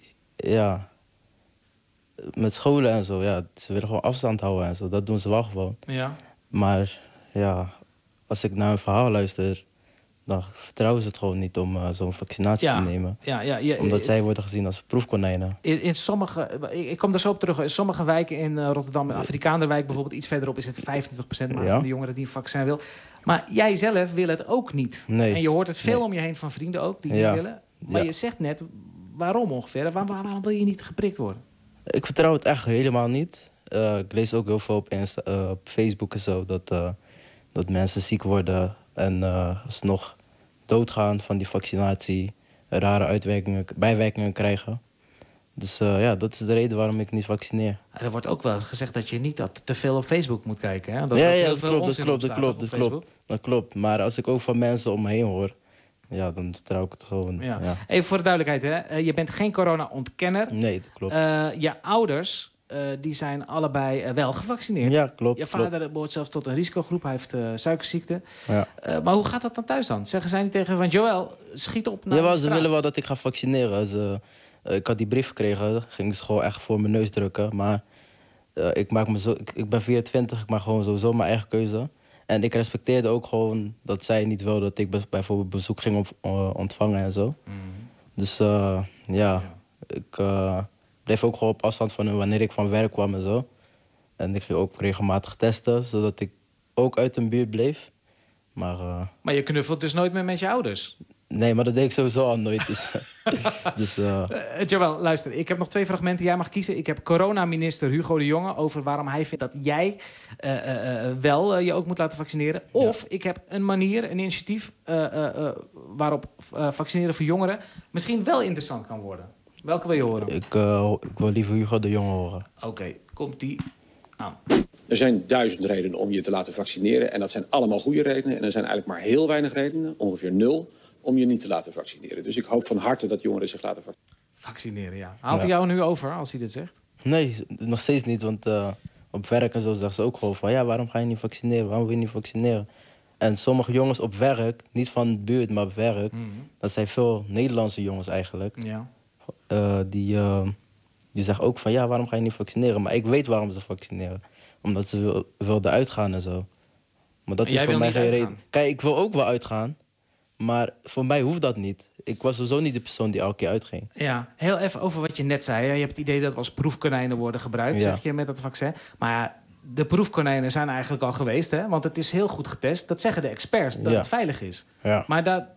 met scholen en zo, ze willen gewoon afstand houden en zo. Dat doen ze wel gewoon. Ja. Maar als ik naar hun verhaal luister, dan vertrouwen ze het gewoon niet om zo'n vaccinatie te nemen. Omdat zij worden gezien als proefkonijnen. In sommige, ik kom daar zo op terug. In sommige wijken in Rotterdam, in Afrikaanderwijk bijvoorbeeld, iets verderop is het 25% maar van de jongeren die een vaccin wil. Maar jij zelf wil het ook niet. Nee. En je hoort het veel om je heen van vrienden ook die niet willen. Maar je zegt net, waarom ongeveer? Waarom wil je niet geprikt worden? Ik vertrouw het echt helemaal niet. Ik lees ook heel veel op Facebook en zo dat mensen ziek worden en alsnog doodgaan van die vaccinatie, rare bijwerkingen krijgen. Dus dat is de reden waarom ik niet vaccineer. Er wordt ook wel eens gezegd dat je niet te veel op Facebook moet kijken. Hè? Dat klopt. Maar als ik ook van mensen om me heen hoor, dan vertrouw ik het gewoon. Ja. Even voor de duidelijkheid, hè? Je bent geen corona-ontkenner. Nee, dat klopt. Je ouders die zijn allebei wel gevaccineerd. Ja, klopt. Je vader behoort zelfs tot een risicogroep. Hij heeft suikerziekte. Ja. Maar hoe gaat dat dan thuis dan? Zeggen zij niet tegen van Joël, schiet op naar de straat? Ze willen wel dat ik ga vaccineren. Ik had die brief gekregen, ging ze gewoon echt voor mijn neus drukken. Maar ik ben 24, ik maak gewoon sowieso mijn eigen keuze. En ik respecteerde ook gewoon dat zij niet wilde dat ik bijvoorbeeld bezoek ging ontvangen en zo. Dus ik bleef ook gewoon op afstand van hen wanneer ik van werk kwam en zo. En ik ging ook regelmatig testen, zodat ik ook uit een buurt bleef. Maar je knuffelt dus nooit meer met je ouders? Nee, maar dat deed ik sowieso al nooit. Joël, luister, ik heb nog 2 fragmenten. Jij mag kiezen. Ik heb coronaminister Hugo de Jonge over waarom hij vindt dat jij wel je ook moet laten vaccineren. Of ik heb een manier, een initiatief waarop vaccineren voor jongeren misschien wel interessant kan worden. Welke wil je horen? Ik wil liever Hugo de Jonge horen. Oké, komt-ie aan. Er zijn 1000 redenen om je te laten vaccineren. En dat zijn allemaal goede redenen. En er zijn eigenlijk maar heel weinig redenen, ongeveer 0... om je niet te laten vaccineren. Dus ik hoop van harte dat jongeren zich laten vaccineren. Ja. Haalt hij jou nu over als hij dit zegt? Nee, nog steeds niet. Want op werk en zo zeggen ze ook gewoon van... waarom ga je niet vaccineren? Waarom wil je niet vaccineren? En sommige jongens op werk, niet van de buurt, maar op werk... dat zijn veel Nederlandse jongens eigenlijk... die zeggen ook van... waarom ga je niet vaccineren? Maar ik weet waarom ze vaccineren. Omdat ze wilden uitgaan en zo. Maar dat is voor mij geen reden. Kijk, ik wil ook wel uitgaan... Maar voor mij hoeft dat niet. Ik was sowieso niet de persoon die elke keer uitging. Ja, heel even over wat je net zei. Je hebt het idee dat we als proefkonijnen worden gebruikt, zeg je, met dat vaccin. Maar de proefkonijnen zijn eigenlijk al geweest, hè? Want het is heel goed getest. Dat zeggen de experts, dat het veilig is. Ja. Maar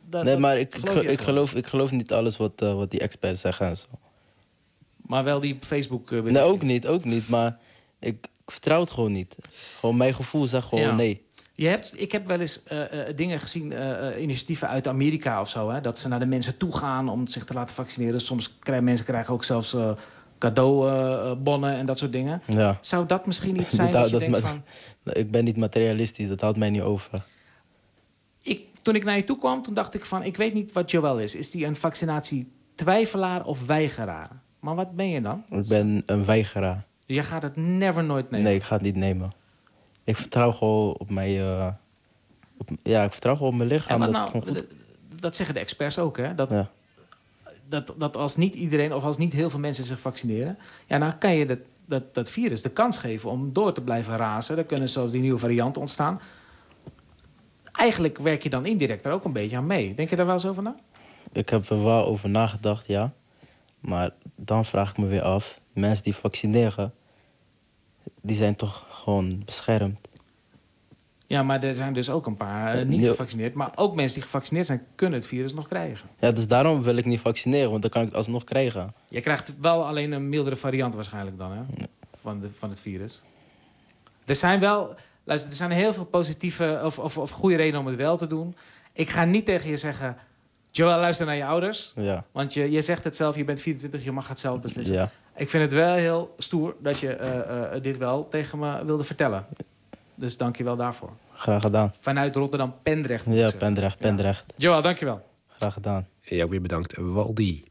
ik geloof niet alles wat die experts zeggen en zo. Maar wel die Facebook... nee, ook niet. Maar ik vertrouw het gewoon niet. Gewoon mijn gevoel zegt gewoon nee. Ik heb wel eens dingen gezien, initiatieven uit Amerika of zo... Hè, dat ze naar de mensen toe gaan om zich te laten vaccineren. Soms krijgen mensen ook zelfs cadeaubonnen en dat soort dingen. Ja. Zou dat misschien iets zijn als je denkt van... Ik ben niet materialistisch, dat houdt mij niet over. Toen ik naar je toe kwam, toen dacht ik van... ik weet niet wat Joël is. Is die een vaccinatietwijfelaar of weigeraar? Maar wat ben je dan? Ik ben een weigeraar. Je gaat het nooit nemen? Nee, ik ga het niet nemen. Ik vertrouw gewoon op mijn... ik vertrouw gewoon op mijn lichaam. Dat zeggen de experts ook, hè? Dat als niet iedereen of als niet heel veel mensen zich vaccineren... dan kan je dat virus de kans geven om door te blijven razen. Dan kunnen zo die nieuwe varianten ontstaan. Eigenlijk werk je dan indirect er ook een beetje aan mee. Denk je daar wel eens over na? Ik heb er wel over nagedacht, ja. Maar dan vraag ik me weer af, mensen die vaccineren, die zijn toch gewoon beschermd. Ja, maar er zijn dus ook een paar niet gevaccineerd. Maar ook mensen die gevaccineerd zijn, kunnen het virus nog krijgen. Ja, dus daarom wil ik niet vaccineren, want dan kan ik het alsnog krijgen. Je krijgt wel alleen een mildere variant waarschijnlijk dan, hè? Van het virus. Er zijn heel veel positieve of goede redenen om het wel te doen. Ik ga niet tegen je zeggen, Joël, luister naar je ouders. Ja. Want je zegt het zelf, je bent 24, je mag het zelf beslissen. Ja. Ik vind het wel heel stoer dat je dit wel tegen me wilde vertellen. Dus dank je wel daarvoor. Graag gedaan. Vanuit Rotterdam-Pendrecht. Ja, Pendrecht. Ja. Joël, dank je wel. Graag gedaan. Ja, weer bedankt, Waldi.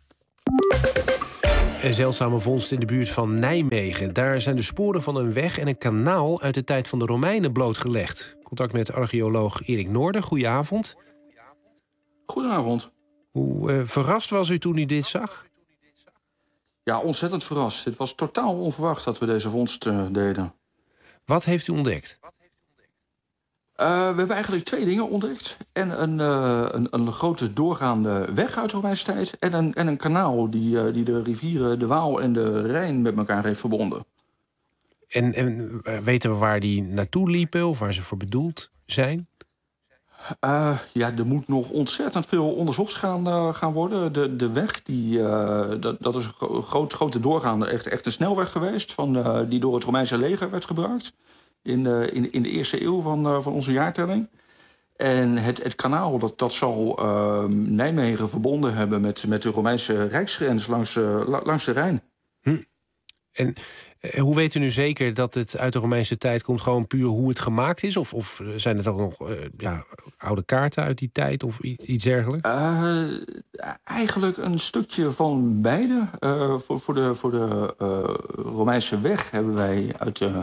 Een zeldzame vondst in de buurt van Nijmegen. Daar zijn de sporen van een weg en een kanaal uit de tijd van de Romeinen blootgelegd. Contact met archeoloog Erik Noorden. Goedenavond. Goedenavond. Hoe verrast was u toen u dit zag? Ja, ontzettend verrast. Het was totaal onverwacht dat we deze vondst deden. Wat heeft u ontdekt? We hebben eigenlijk 2 dingen ontdekt. En een grote doorgaande weg uit de Romeinse tijd. En een kanaal die de rivieren de Waal en de Rijn met elkaar heeft verbonden. En weten we waar die naartoe liepen of waar ze voor bedoeld zijn? Ja, er moet nog ontzettend veel onderzocht gaan worden. De weg, dat is een grote doorgaande, echt een snelweg geweest die door het Romeinse leger werd gebruikt. In de eerste eeuw van onze jaartelling. En het kanaal dat zal Nijmegen verbonden hebben met de Romeinse rijksgrens langs de Rijn. En hoe weet u nu zeker dat het uit de Romeinse tijd komt? Gewoon puur hoe het gemaakt is? Of zijn het ook nog oude kaarten uit die tijd of iets dergelijks? Eigenlijk een stukje van beide. Voor de Romeinse weg hebben wij uit de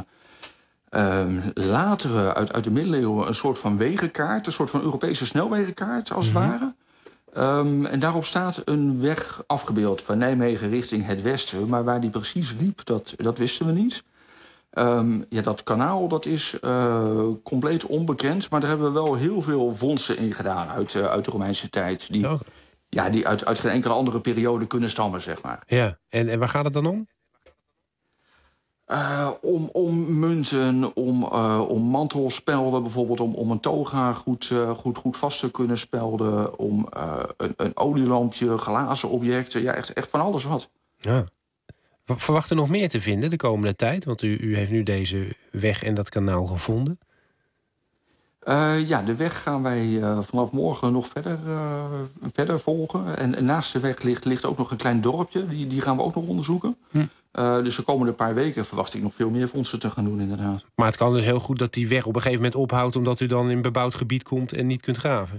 uit de middeleeuwen een soort van wegenkaart. Een soort van Europese snelwegenkaart, als het ware. En daarop staat een weg afgebeeld van Nijmegen richting het westen. Maar waar die precies liep, dat wisten we niet. Dat kanaal dat is compleet onbekend. Maar daar hebben we wel heel veel vondsten in gedaan uit de Romeinse tijd. Die uit geen enkele andere periode kunnen stammen, zeg maar. Ja, en waar gaat het dan om? Om munten, om mantelspelden bijvoorbeeld, om een toga goed vast te kunnen spelden, om een olielampje, glazen objecten, ja, echt van alles wat. Ja. Verwacht er nog meer te vinden de komende tijd? Want u heeft nu deze weg en dat kanaal gevonden. De weg gaan wij vanaf morgen nog verder volgen. En naast de weg ligt ook nog een klein dorpje. Die gaan we ook nog onderzoeken. Dus de komende paar weken verwacht ik nog veel meer vondsten te gaan doen, inderdaad. Maar het kan dus heel goed dat die weg op een gegeven moment ophoudt, omdat u dan in bebouwd gebied komt en niet kunt graven.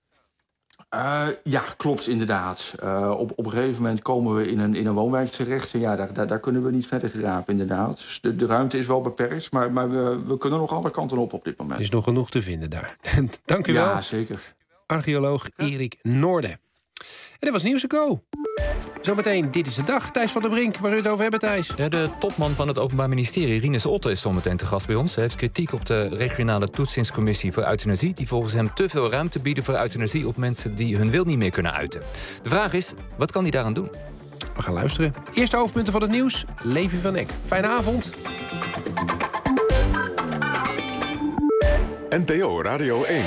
Ja, klopt inderdaad. Op een gegeven moment komen we in een woonwijk terecht. En ja, daar kunnen we niet verder graven, inderdaad. Dus de ruimte is wel beperkt, maar we kunnen nog alle kanten op dit moment. Er is nog genoeg te vinden daar. Dank u wel. Ja, zeker. Archeoloog Erik Noorden. En dat was Nieuws & Co. Zometeen, dit is de dag. Thijs van der Brink, waar u het over hebben, Thijs. Ja, de topman van het Openbaar Ministerie, Rinus Otte, is zometeen te gast bij ons. Hij heeft kritiek op de regionale toetsingscommissie voor euthanasie, die volgens hem te veel ruimte bieden voor euthanasie op mensen die hun wil niet meer kunnen uiten. De vraag is, wat kan hij daaraan doen? We gaan luisteren. Eerste hoofdpunten van het nieuws. Levi van Eck. Fijne avond. NPO Radio 1.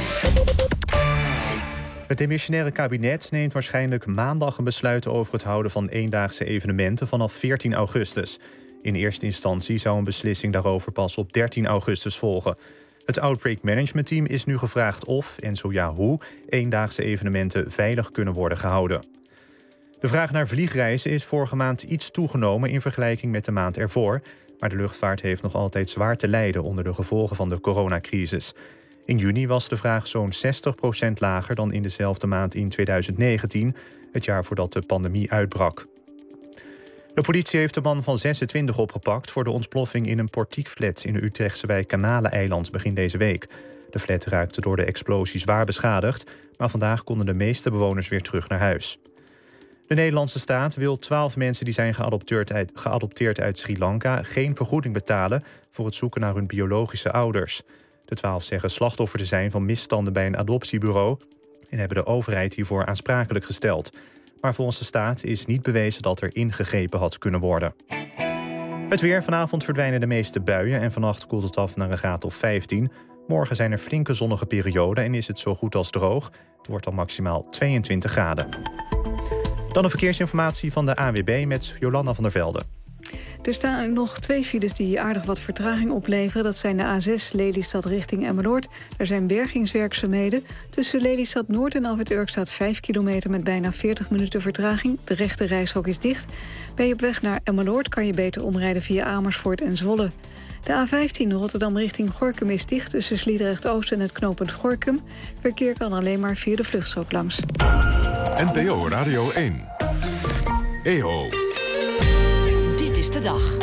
Het demissionaire kabinet neemt waarschijnlijk maandag een besluit over het houden van eendaagse evenementen vanaf 14 augustus. In eerste instantie zou een beslissing daarover pas op 13 augustus volgen. Het Outbreak Management Team is nu gevraagd of, en zo ja hoe, eendaagse evenementen veilig kunnen worden gehouden. De vraag naar vliegreizen is vorige maand iets toegenomen in vergelijking met de maand ervoor, maar de luchtvaart heeft nog altijd zwaar te lijden onder de gevolgen van de coronacrisis. In juni was de vraag zo'n 60% lager dan in dezelfde maand in 2019, het jaar voordat de pandemie uitbrak. De politie heeft de man van 26 opgepakt voor de ontploffing in een portiekflat in de Utrechtse wijk Kanaleneiland begin deze week. De flat raakte door de explosie zwaar beschadigd, maar vandaag konden de meeste bewoners weer terug naar huis. De Nederlandse staat wil 12 mensen die zijn geadopteerd uit Sri Lanka geen vergoeding betalen voor het zoeken naar hun biologische ouders. De 12 zeggen slachtoffer te zijn van misstanden bij een adoptiebureau en hebben de overheid hiervoor aansprakelijk gesteld. Maar volgens de staat is niet bewezen dat er ingegrepen had kunnen worden. Het weer. Vanavond verdwijnen de meeste buien en vannacht koelt het af naar een graad of 15. Morgen zijn er flinke zonnige perioden en is het zo goed als droog. Het wordt dan maximaal 22 graden. Dan de verkeersinformatie van de ANWB met Jolanda van der Velde. Er staan nog 2 files die aardig wat vertraging opleveren. Dat zijn de A6 Lelystad richting Emmeloord. Er zijn bergingswerkzaamheden. Tussen Lelystad Noord en Alfred Urk staat 5 kilometer met bijna 40 minuten vertraging. De rechte reishok is dicht. Ben je op weg naar Emmeloord kan je beter omrijden via Amersfoort en Zwolle. De A15 Rotterdam richting Gorinchem is dicht tussen Sliedrecht-Oost en het knooppunt Gorinchem. Verkeer kan alleen maar via de vluchtstrook langs. NPO Radio 1. EO. Dit is de dag.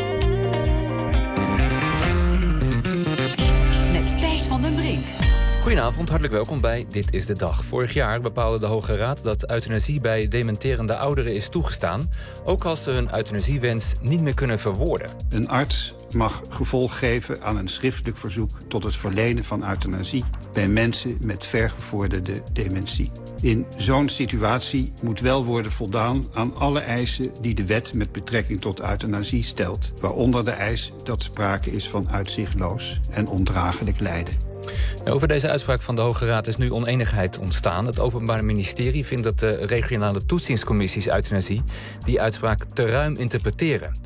Met Thijs van den Brink. Goedenavond, hartelijk welkom bij Dit is de Dag. Vorig jaar bepaalde de Hoge Raad dat euthanasie bij dementerende ouderen is toegestaan, ook als ze hun euthanasiewens niet meer kunnen verwoorden. Een arts mag gevolg geven aan een schriftelijk verzoek tot het verlenen van euthanasie bij mensen met vergevorderde dementie. In zo'n situatie moet wel worden voldaan aan alle eisen die de wet met betrekking tot euthanasie stelt, waaronder de eis dat sprake is van uitzichtloos en ondraaglijk lijden. Over deze uitspraak van de Hoge Raad is nu oneenigheid ontstaan. Het Openbaar Ministerie vindt dat de regionale toetsingscommissies euthanasie die uitspraak te ruim interpreteren.